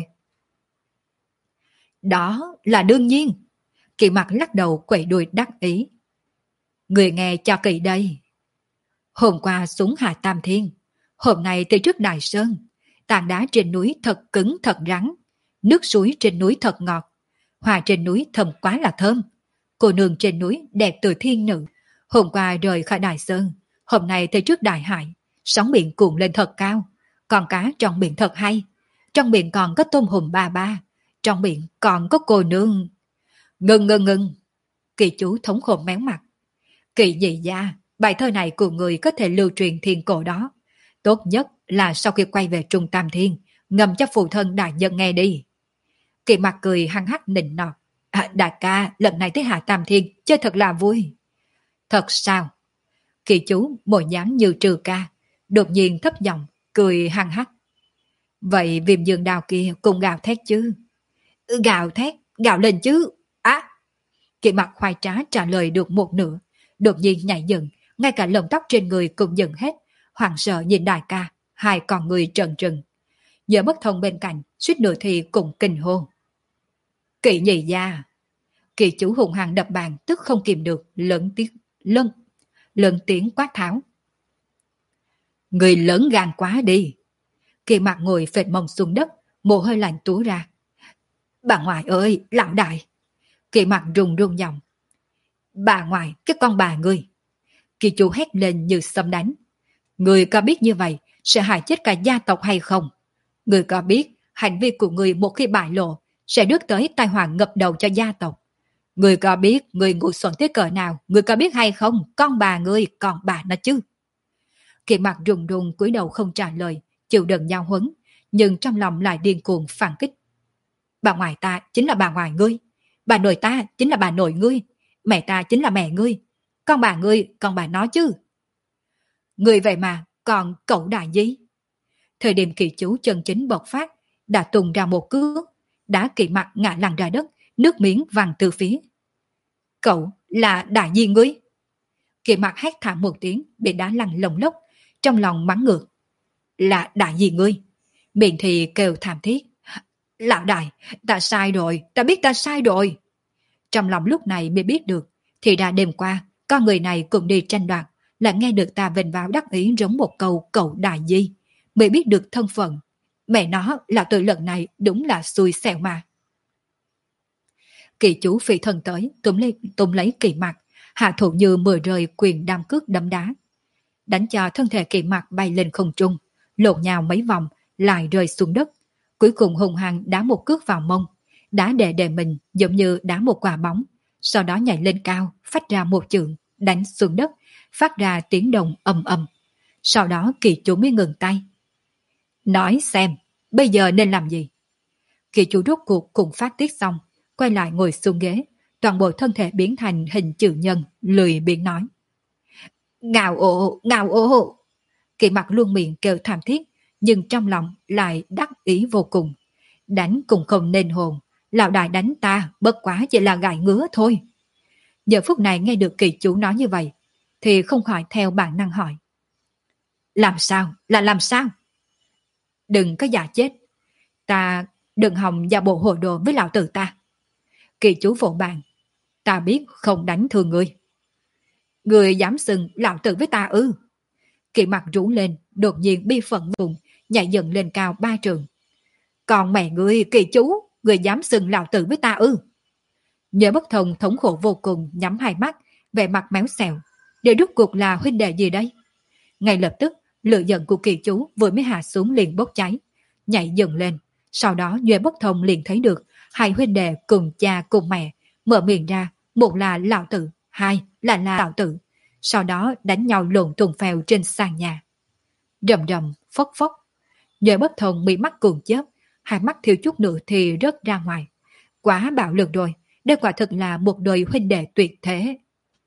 Đó là đương nhiên. Kỵ Mặc lắc đầu quẩy đuôi đắc ý. Người nghe cho kỹ đây. Hôm qua xuống Hạ Tam Thiên, hôm nay tới trước Đại Sơn, tảng đá trên núi thật cứng thật rắn, nước suối trên núi thật ngọt, hoa trên núi thơm quá là thơm, cô nương trên núi đẹp từ thiên nữ. Hôm qua rời khỏi Đại Sơn, hôm nay tới trước Đại Hải, sóng biển cuộn lên thật cao, con cá trong biển thật hay, trong biển còn có tôm hùm ba ba, trong biển còn có cô nương. Ngừng ngừng ngừng. Kỳ chú thống khổ méo mặt. Kỳ nhị gia, bài thơ này của người có thể lưu truyền thiên cổ đó. Tốt nhất là sau khi quay về Trung Tam Thiên, ngầm cho phụ thân đại nhân nghe đi. Kỳ Mặc cười hăng hắc nịnh nọt. À, đại ca, lần này tới Hạ Tam Thiên, chơi thật là vui. Thật sao? Kỳ chú bộ dáng như trừ ca, đột nhiên thấp giọng, cười hăng hắc. Vậy viêm dương đào kia cùng gào thét chứ? Gào thét, gào lên chứ. Á! Kỳ Mặc khoai trá trả lời được một nửa, đột nhiên nhảy dựng, ngay cả lông tóc trên người cũng dựng hết, hoảng sợ nhìn đại ca, hai con người trần trừng. Nhớ Bất Thông bên cạnh, suýt nửa thì cũng kinh hô. Kỵ nhị gia, Kỳ chủ hùng hăng đập bàn, tức không kìm được, lớn tiếng, lớn, lớn tiếng quát tháo. Người lớn gan quá đi. Kỳ Mặc ngồi phệt mông xuống đất, mồ hôi lạnh túa ra. Bà ngoại ơi, lão đại. Kỳ Mặc run run giọng. Bà ngoại, cái con bà ngươi. Kỳ chủ hét lên như xâm đánh. Người có biết như vậy sẽ hại chết cả gia tộc hay không? Người có biết hành vi của người một khi bại lộ sẽ rước tới tai họa ngập đầu cho gia tộc? Người có biết người ngu xuẩn tới cỡ nào? Người có biết hay không? Con bà ngươi, còn bà nó chứ. Kỳ Mặc run run cúi đầu không trả lời, chịu đựng giao huấn, nhưng trong lòng lại điên cuồng phản kích. Bà ngoại ta chính là bà ngoại ngươi, bà nội ta chính là bà nội ngươi, mẹ ta chính là mẹ ngươi, con bà ngươi, con bà nó chứ. Ngươi vậy mà còn cậu đại gì? Thời điểm Kỳ chú chân chính bộc phát, đã tung ra một cước, đã Kỳ Mặc ngã lăn ra đất, nước miếng văng từ phía. Cậu là đại di ngươi? Kỳ Mặc hét thảm một tiếng, bị đá lăn lồng lốc, trong lòng mắng ngược. Là đại di ngươi? Miệng thì kêu thảm thiết. Lão đại, ta sai rồi, ta biết ta sai rồi. Trong lòng lúc này mới biết được, thì ra đêm qua, con người này cùng đi tranh đoạt, lại nghe được ta vênh váo đắc ý giống một câu cậu đại di, mới biết được thân phận. Mẹ nó là từ lần này đúng là xui xẻo mà. Kỳ chú phi thân tới, túm lấy, túm lấy Kỳ Mặc, hạ thủ như mười rơi quyền đam cước đấm đá. Đánh cho thân thể Kỳ Mặc bay lên không trung, lộn nhào mấy vòng, lại rơi xuống đất. Cuối cùng hùng hăng đá một cước vào mông, đá đè đè mình giống như đá một quả bóng, sau đó nhảy lên cao, phát ra một chưởng, đánh xuống đất, phát ra tiếng động ầm ầm. Sau đó Kỳ chú mới ngừng tay. Nói xem, bây giờ nên làm gì? Kỳ chú rốt cuộc cùng phát tiết xong, quay lại ngồi xuống ghế, toàn bộ thân thể biến thành hình chữ nhân, lười biếng nói. Ngào ồ, ngào ồ. Kỳ Mặc luôn miệng kêu thảm thiết, nhưng trong lòng lại đắc ý vô cùng. Đánh cũng không nên hồn, lão đại đánh ta bất quá chỉ là gãi ngứa thôi. Giờ phút này nghe được Kỳ chú nói như vậy, thì không khỏi theo bản năng hỏi. Làm sao? Là làm sao? Đừng có giả chết. Ta đừng hòng giả bộ hồ đồ với lão tử ta. Kỳ chú vỗ bàn. Ta biết không đánh thương ngươi. Ngươi dám xưng lão tử với ta ư? Kỳ Mặc rú lên, đột nhiên bi phận vùng, nhảy dần lên cao ba trường. Còn mẹ ngươi, Kỳ chú, ngươi dám xưng lão tử với ta ư? Nhớ bất thông thống khổ vô cùng, nhắm hai mắt, vẻ mặt méo xèo. Để rút cuộc là huynh đệ gì đây? Ngay lập tức, lửa giận của Kỳ chú vừa mới hạ xuống liền bốc cháy, nhảy dần lên. Sau đó Duệ bất thông liền thấy được hai huynh đệ cùng cha cùng mẹ mở miệng ra, một là lão tử, hai là là lão tử. Sau đó đánh nhau lộn tuần phèo trên sàn nhà. Rầm rầm, phốc phốc. Duệ bất thông bị mắt cuồng chớp, hai mắt thiếu chút nữa thì rớt ra ngoài. Quá bạo lực rồi, đây quả thực là một đôi huynh đệ tuyệt thế.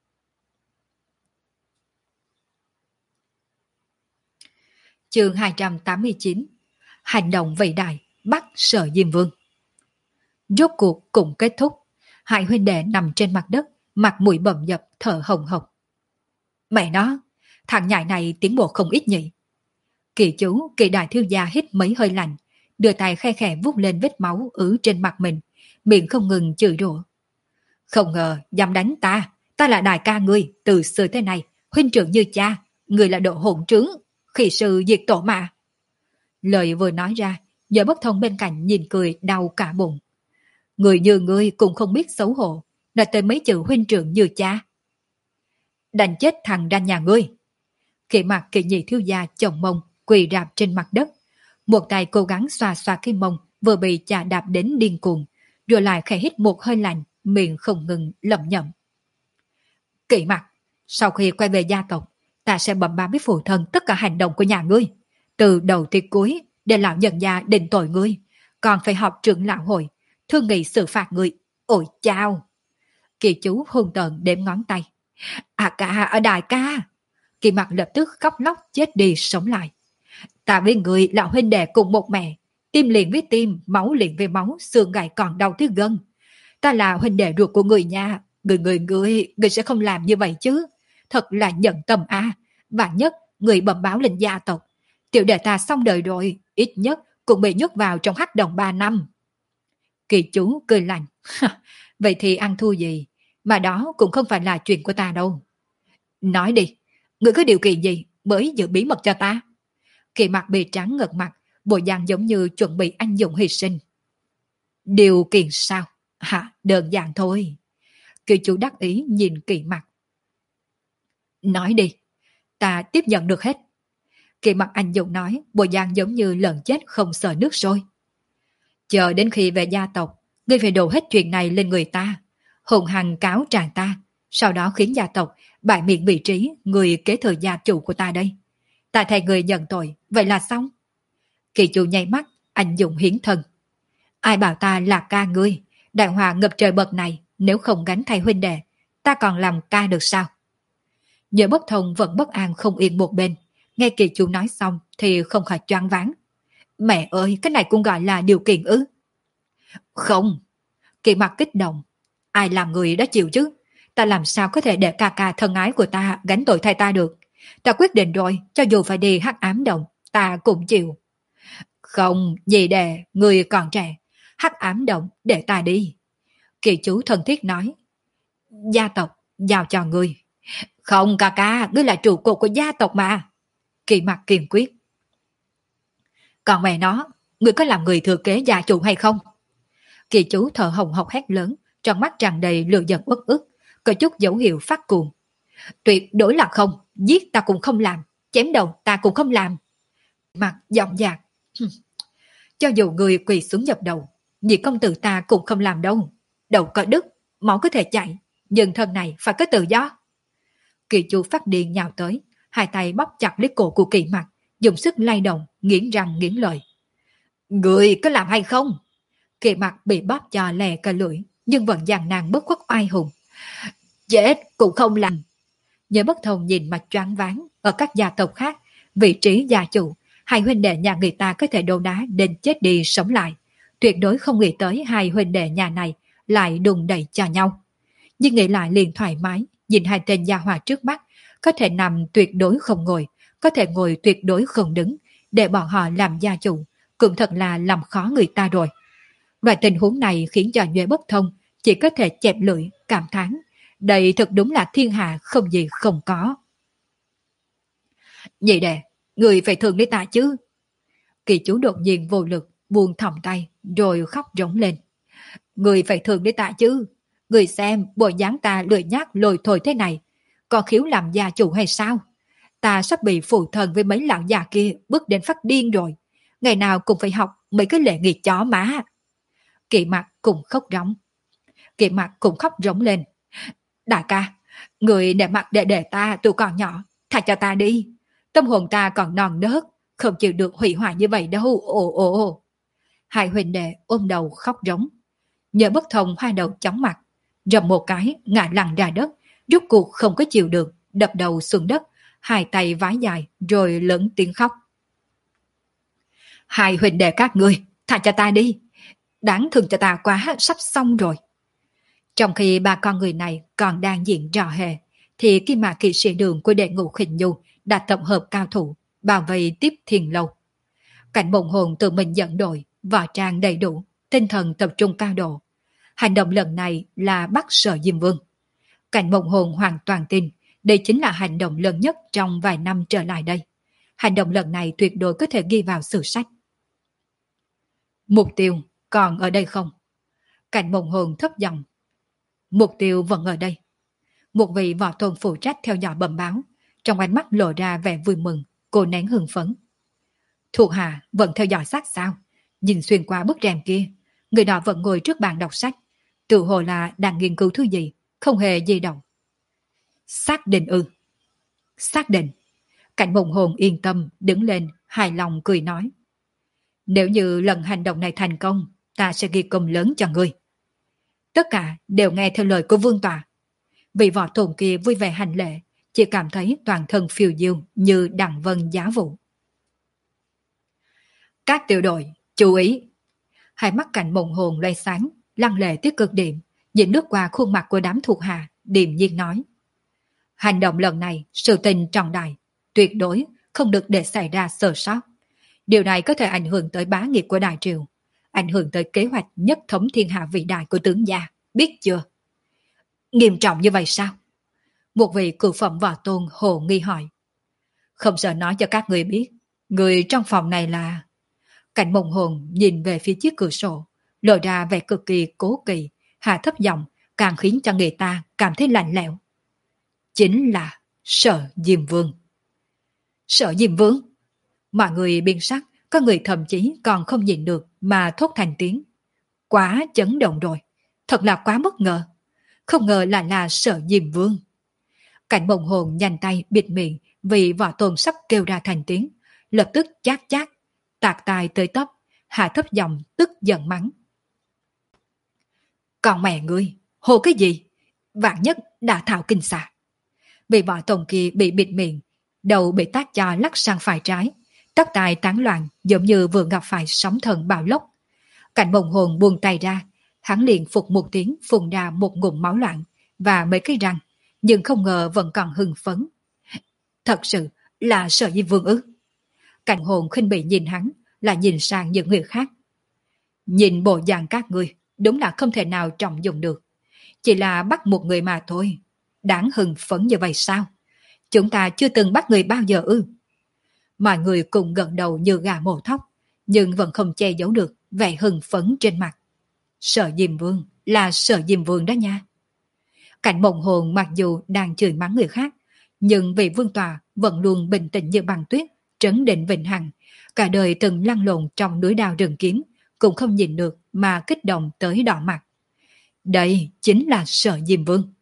Chương hai trăm tám mươi chín. Hành động vĩ đại bắt Sở Diêm Vương. Rốt cuộc cũng kết thúc. Hai huynh đệ nằm trên mặt đất, mặt mũi bầm dập, thở hồng hộc. Mẹ nó, thằng nhãi này tiến bộ không ít nhỉ. Kỳ chú, Kỳ đại thiếu gia hít mấy hơi lạnh, đưa tay khe khẽ vuốt lên vết máu ứ trên mặt mình, miệng không ngừng chửi rủa. Không ngờ dám đánh ta, ta là đại ca ngươi, từ xưa thế này, huynh trưởng như cha, ngươi là độ hỗn trướng, khi sư diệt tổ mà. Lời vừa nói ra, Giờ bất thông bên cạnh nhìn cười đau cả bụng. Người như ngươi cũng không biết xấu hổ, nói tới mấy chữ huynh trưởng như cha. Đành chết thằng ra nhà ngươi. Kỳ Mặc Kỳ nhị thiếu gia chồng mông, quỳ rạp trên mặt đất. Một tay cố gắng xoa xoa cái mông vừa bị chà đạp đến điên cuồng, rồi lại khẽ hít một hơi lạnh, miệng không ngừng lẩm nhẩm. Kỳ Mặc, sau khi quay về gia tộc, ta sẽ bẩm báo với phụ thân tất cả hành động của nhà ngươi, từ đầu tới cuối, để lão nhân gia định tội ngươi, còn phải họp trưởng lão hội, thương nghị xử phạt ngươi. Ôi chao! Kỳ chú hung tợn đếm ngón tay. À ca, ở đại ca! Kỳ Mặc lập tức khóc lóc chết đi sống lại. Ta với người là huynh đệ cùng một mẹ, tim liền với tim, máu liền với máu, xương gãy còn đau tới gân. Ta là huynh đệ ruột của người nhà, người người người, người sẽ không làm như vậy chứ. Thật là nhận tâm a à. Và nhất, người bẩm báo lên gia tộc. Tiểu đệ ta xong đời rồi, ít nhất cũng bị nhốt vào trong hắc đồng ba năm. Kỳ chú cười lạnh. Vậy thì ăn thua gì, mà đó cũng không phải là chuyện của ta đâu. Nói đi, ngươi có điều kiện gì mới giữ bí mật cho ta? Kỳ mặt bị trắng ngợt mặt, bộ dạng giống như chuẩn bị anh dũng hy sinh. Điều kiện sao? Hả, đơn giản thôi. Kỳ chủ đắc ý nhìn Kỳ mặt. Nói đi, ta tiếp nhận được hết. Kỳ mặt anh dũng nói, bộ dạng giống như lợn chết không sợ nước sôi. Chờ đến khi về gia tộc, ngươi phải đổ hết chuyện này lên người ta, hùng hăng cáo trạng ta, sau đó khiến gia tộc bại miệng vị trí người kế thừa gia chủ của ta đây. Ta thay người nhận tội, vậy là xong. Kỳ chủ nháy mắt, anh dũng hiến thân. Ai bảo ta là ca ngươi, đại họa ngập trời bậc này, nếu không gánh thay huynh đệ, ta còn làm ca được sao? Nhớ bất thông vẫn bất an không yên một bên, nghe kỳ chủ nói xong thì không khỏi choáng váng. Mẹ ơi, cái này cũng gọi là điều kiện ư? Không. Kỳ mặt kích động. Ai làm người đã chịu chứ? Ta làm sao có thể để ca ca thân ái của ta gánh tội thay ta được? Ta quyết định rồi, cho dù phải đi hắc ám động, ta cũng chịu. Không, gì đệ, người còn trẻ. Hắc ám động, để ta đi. Kỳ chú thân thiết nói. Gia tộc, giao cho ngươi. Không ca ca, ngươi là trụ cột của gia tộc mà. Kỳ mặt kiên quyết. Còn mẹ nó, ngươi có làm người thừa kế gia chủ hay không? Kỳ chú thở hồng hộc hét lớn, trong mắt tràn đầy lửa giận uất ức, có chút dấu hiệu phát cuồng. Tuyệt đối là không, giết ta cũng không làm, chém đầu ta cũng không làm. Mặt giọng dạc. Cho dù người quỳ xuống dập đầu, nhị công tử ta cũng không làm đâu. Đầu có đứt, máu có thể chạy, nhưng thân này phải có tự do. Kỳ chú phát điên nhào tới, hai tay bóp chặt lấy cổ của Kỳ mặt, dùng sức lay động, nghiến răng nghiến lợi. Người có làm hay không? Kỳ mặt bị bóp cho lè cả lưỡi, nhưng vẫn giằng nàng bất khuất oai hùng. Chết cũng không làm. Nhớ bất thông nhìn mặt choáng váng, ở các gia tộc khác, vị trí gia chủ, hai huynh đệ nhà người ta có thể đổ đá đến chết đi sống lại. Tuyệt đối không nghĩ tới hai huynh đệ nhà này lại đùng đẩy cho nhau. Nhưng nghĩ lại liền thoải mái, nhìn hai tên gia hòa trước mắt, có thể nằm tuyệt đối không ngồi, có thể ngồi tuyệt đối không đứng, để bọn họ làm gia chủ, cũng thật là làm khó người ta rồi. Loại tình huống này khiến cho Nhuệ Bất Thông chỉ có thể chẹp lưỡi, cảm thán. Đây thật đúng là thiên hạ không gì không có. Nhị đệ, người phải thương lấy ta chứ. Kỳ chú đột nhiên vô lực, buông thòng tay, rồi khóc rống lên. Người phải thương lấy ta chứ. Người xem bộ dáng ta lười nhác lồi thổi thế này, có khiếu làm gia chủ hay sao? Ta sắp bị phụ thần với mấy lão già kia bước đến phát điên rồi. Ngày nào cũng phải học mấy cái lễ nghi chó má. Kỳ mặt cũng khóc rống. Kỳ mặt cũng khóc rống lên. Đại ca, người để mặt để để ta tụi còn nhỏ, thả cho ta đi. Tâm hồn ta còn non nớt, không chịu được hủy hoại như vậy đâu. Ồ ồ ồ. Hai huynh đệ ôm đầu khóc rống. Nhớ bất thông hai đầu chóng mặt, rầm một cái ngã lăn ra đất, rút cuộc không có chịu được, đập đầu xuống đất, hai tay vái dài rồi lớn tiếng khóc. Hai huynh đệ các ngươi, thả cho ta đi. Đáng thương cho ta quá, sắp xong rồi. Trong khi ba con người này còn đang diễn trò hề, thì khi mà kỵ sĩ đường của đệ ngũ Khinh Nhu đã tập hợp cao thủ, bao vây tiếp Thiền Lâu. Cảnh Mộng Hồn tự mình dẫn đội, võ trang đầy đủ, tinh thần tập trung cao độ. Hành động lần này là bắt Sở Diêm Vương. Cảnh Mộng Hồn hoàn toàn tin, đây chính là hành động lớn nhất trong vài năm trở lại đây. Hành động lần này tuyệt đối có thể ghi vào sử sách. Mục tiêu còn ở đây không? Cảnh Mộng Hồn thấp giọng. Mục tiêu vẫn ở đây. Một vị võ tôn phụ trách theo dõi bẩm báo, trong ánh mắt lộ ra vẻ vui mừng, cô nén hưng phấn. Thuộc hạ vẫn theo dõi sát sao? Nhìn xuyên qua bức rèm kia, người đó vẫn ngồi trước bàn đọc sách, tự hồ là đang nghiên cứu thứ gì, không hề di động. Xác định ư? Xác định. Cảnh Mộng Hồn yên tâm đứng lên, hài lòng cười nói. Nếu như lần hành động này thành công, ta sẽ ghi công lớn cho ngươi. Tất cả đều nghe theo lời của vương tọa. Vị võ tôn kia vui vẻ hành lễ, chỉ cảm thấy toàn thân phiêu diêu như đằng vân giá vụ. Các tiểu đội, chú ý! Hai mắt Cảnh Mộng Hồn loay sáng, lăng lệ tới cực điểm, nhìn lướt qua khuôn mặt của đám thuộc hạ, điềm nhiên nói. Hành động lần này, sự tình trọng đại, tuyệt đối không được để xảy ra sơ sót. Điều này có thể ảnh hưởng tới bá nghiệp của Đại Triều, ảnh hưởng tới kế hoạch nhất thống thiên hạ vĩ đại của tướng gia. biết chưa? Nghiêm trọng như vậy sao? Một vị cửu phẩm võ tôn hồ nghi hỏi. Không sợ nói cho các người biết, người trong phòng này là... Cảnh Mộng Hồn nhìn về phía chiếc cửa sổ, lộ ra vẻ cực kỳ cố kỳ, hạ thấp giọng, càng khiến cho người ta cảm thấy lạnh lẽo. Chính là Sở Diêm Vương. Sở Diêm Vương? Mọi người biên sắc, có người thậm chí còn không nhìn được mà thốt thành tiếng. Quá chấn động rồi, thật là quá bất ngờ. Không ngờ lại là Sở Diêm Vương. Cảnh Mộng Hồn nhanh tay bịt miệng vì võ tôn sắp kêu ra thành tiếng, lập tức chát chát, tạc tai tới tóc, hạ thấp giọng tức giận mắng. Còn mẹ ngươi, hồ cái gì? Vạn nhất đã thảo kinh xà. Vị võ tôn kia bị bịt miệng, đầu bị tác cho lắc sang phải trái, tóc tai tán loạn giống như vừa gặp phải sóng thần bạo lốc. Cảnh Mộng Hồn buông tay ra, hắn liền phục một tiếng phun ra một ngụm máu loạn và mấy cái răng, nhưng không ngờ vẫn còn hưng phấn. Thật sự là Sở Diêm Vương ư? Cảnh Hồn khinh bỉ nhìn hắn, là nhìn sang những người khác. Nhìn bộ dạng các ngươi, đúng là không thể nào trọng dụng được. Chỉ là bắt một người mà thôi. Đáng hưng phấn như vậy sao? Chúng ta chưa từng bắt người bao giờ ư? Mọi người cùng gật đầu như gà mổ thóc, nhưng vẫn không che giấu được vẻ hưng phấn trên mặt. Sở Diêm Vương là Sở Diêm Vương đó nha. Cảnh Mộng Hồn mặc dù đang chửi mắng người khác, nhưng vị vương tòa vẫn luôn bình tĩnh như băng tuyết, trấn định vĩnh hằng. Cả đời từng lăn lộn trong núi đao rừng kiếm, cũng không nhìn được mà kích động tới đỏ mặt. Đây chính là Sở Diêm Vương.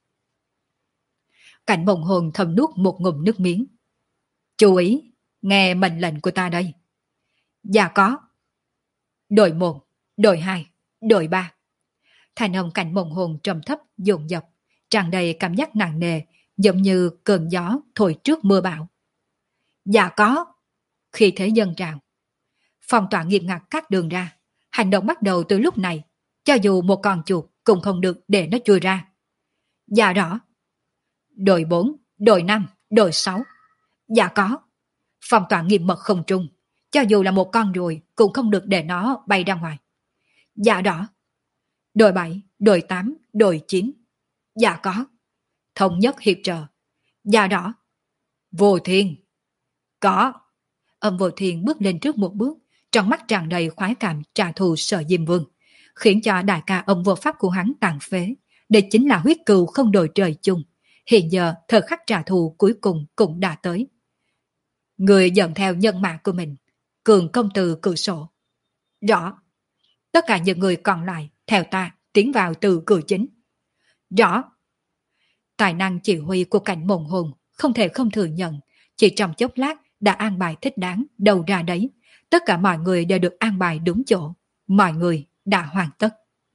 Cảnh Mộng Hồn thầm nuốt một ngụm nước miếng. Chú ý, nghe mệnh lệnh của ta đây. Dạ có. Đội một, đội hai, đội ba. Thành âm Cảnh Mộng Hồn trầm thấp dồn dập, tràn đầy cảm giác nặng nề, giống như cơn gió thổi trước mưa bão. Dạ có. Khi thế dân trào, phong tỏa nghiêm ngặt các đường ra. Hành động bắt đầu từ lúc này, cho dù một con chuột cũng không được để nó chui ra. Dạ rõ. Đội bốn, đội năm, đội sáu. Dạ có. Phong tỏa nghiêm mật không trung, cho dù là một con ruồi cũng không được để nó bay ra ngoài. Dạ rõ. Đội bảy, đội tám, đội chín. Dạ có. Thống nhất hiệp trợ. Dạ rõ. Vô Thiên. Có. Âm Vô Thiên bước lên trước một bước, trong mắt tràn đầy khoái cảm trả thù Sở Diêm Vương, khiến cho đại ca âm vô pháp của hắn tàn phế. Đây chính là huyết cừu không đổi trời chung. Hiện giờ thời khắc trả thù cuối cùng cũng đã tới. Người dẫn theo nhân mạng của mình, Cường công từ cửa sổ. Rõ. Tất cả những người còn lại theo ta tiến vào từ cửa chính. Rõ. Tài năng chỉ huy của Cảnh Mộng Hồn không thể không thừa nhận, chỉ trong chốc lát đã an bài thích đáng, đầu ra đấy. Tất cả mọi người đều được an bài đúng chỗ. Mọi người đã hoàn tất.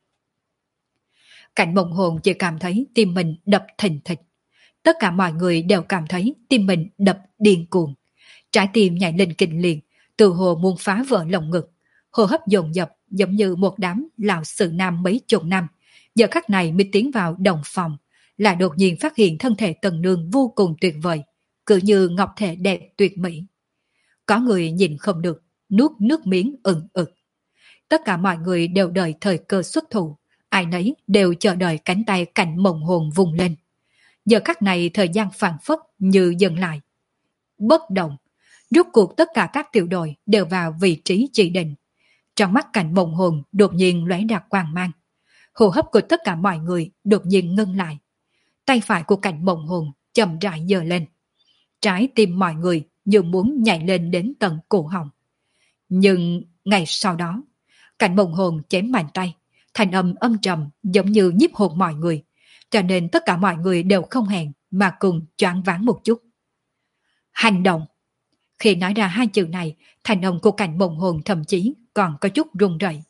Cảnh Mộng Hồn chỉ cảm thấy tim mình đập thình thịch. Tất cả mọi người đều cảm thấy tim mình đập điên cuồng. Trái tim nhảy lên kinh liền, từ hồ muốn phá vỡ lồng ngực. Hô hấp dồn dập giống như một đám lão sự nam mấy chục năm. Giờ khắc này mới tiến vào đồng phòng, lại đột nhiên phát hiện thân thể Tần Nương vô cùng tuyệt vời, cứ như ngọc thể đẹp tuyệt mỹ. Có người nhìn không được, nuốt nước miếng ừng ực. Tất cả mọi người đều đợi thời cơ xuất thủ, ai nấy đều chờ đợi cánh tay Cảnh Mộng Hồn vùng lên. Giờ khắc này thời gian phảng phất như dừng lại. Bất động, rốt cuộc tất cả các tiểu đội đều vào vị trí chỉ định. Trong mắt Cảnh Mộng Hồn đột nhiên lóe ra quang mang. Hô hấp của tất cả mọi người đột nhiên ngưng lại. Tay phải của Cảnh Mộng Hồn chậm rãi giơ lên. Trái tim mọi người như muốn nhảy lên đến tận cổ họng. Nhưng ngày sau đó, Cảnh Mộng Hồn chém mạnh tay, thành âm âm trầm giống như nhiếp hồn mọi người, cho nên tất cả mọi người đều không hẹn mà cùng choáng váng một chút. Hành động! Khi nói ra hai chữ này, thành âm của Cảnh Mộng Hồn thậm chí còn có chút run rẩy.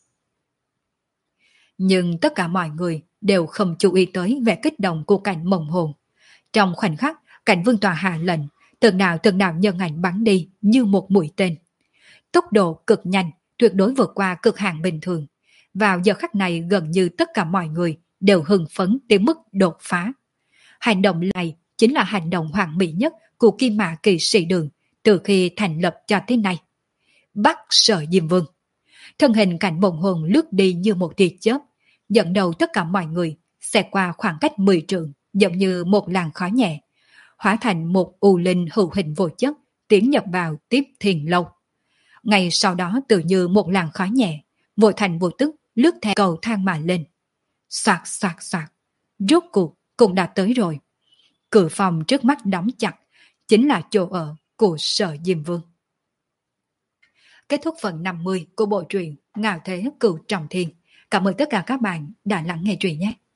Nhưng tất cả mọi người đều không chú ý tới vẻ kích động của Cảnh Mộng Hồn. Trong khoảnh khắc, Cảnh Vương Tòa hạ lệnh, từng đạo từng đạo nhân ảnh bắn đi như một mũi tên. Tốc độ cực nhanh, tuyệt đối vượt qua cực hạn bình thường. Vào giờ khắc này gần như tất cả mọi người đều hưng phấn tới mức đột phá. Hành động này chính là hành động hoàn mỹ nhất của Kim Mã Kỵ Sĩ Đường từ khi thành lập cho tới nay. Bắt Sở Diêm Vương. Thân hình Cảnh Mộng Hồn lướt đi như một tia chớp, dẫn đầu tất cả mọi người, xẹt qua khoảng cách mười trượng, giống như một làn khói nhẹ, hóa thành một u linh hữu hình vô chất, tiến nhập vào tiếp thiền lâu. Ngay sau đó tự như một làn khói nhẹ, vô thành vô tức lướt theo cầu thang mà lên. Soạt soạt soạt, rốt cuộc cũng đã tới rồi. Cửa phòng trước mắt đóng chặt, chính là chỗ ở của Sở Diêm Vương. Kết thúc phần năm mươi của bộ truyện Ngạo Thế Cửu Trọng Thiên. Cảm ơn tất cả các bạn đã lắng nghe truyện nhé.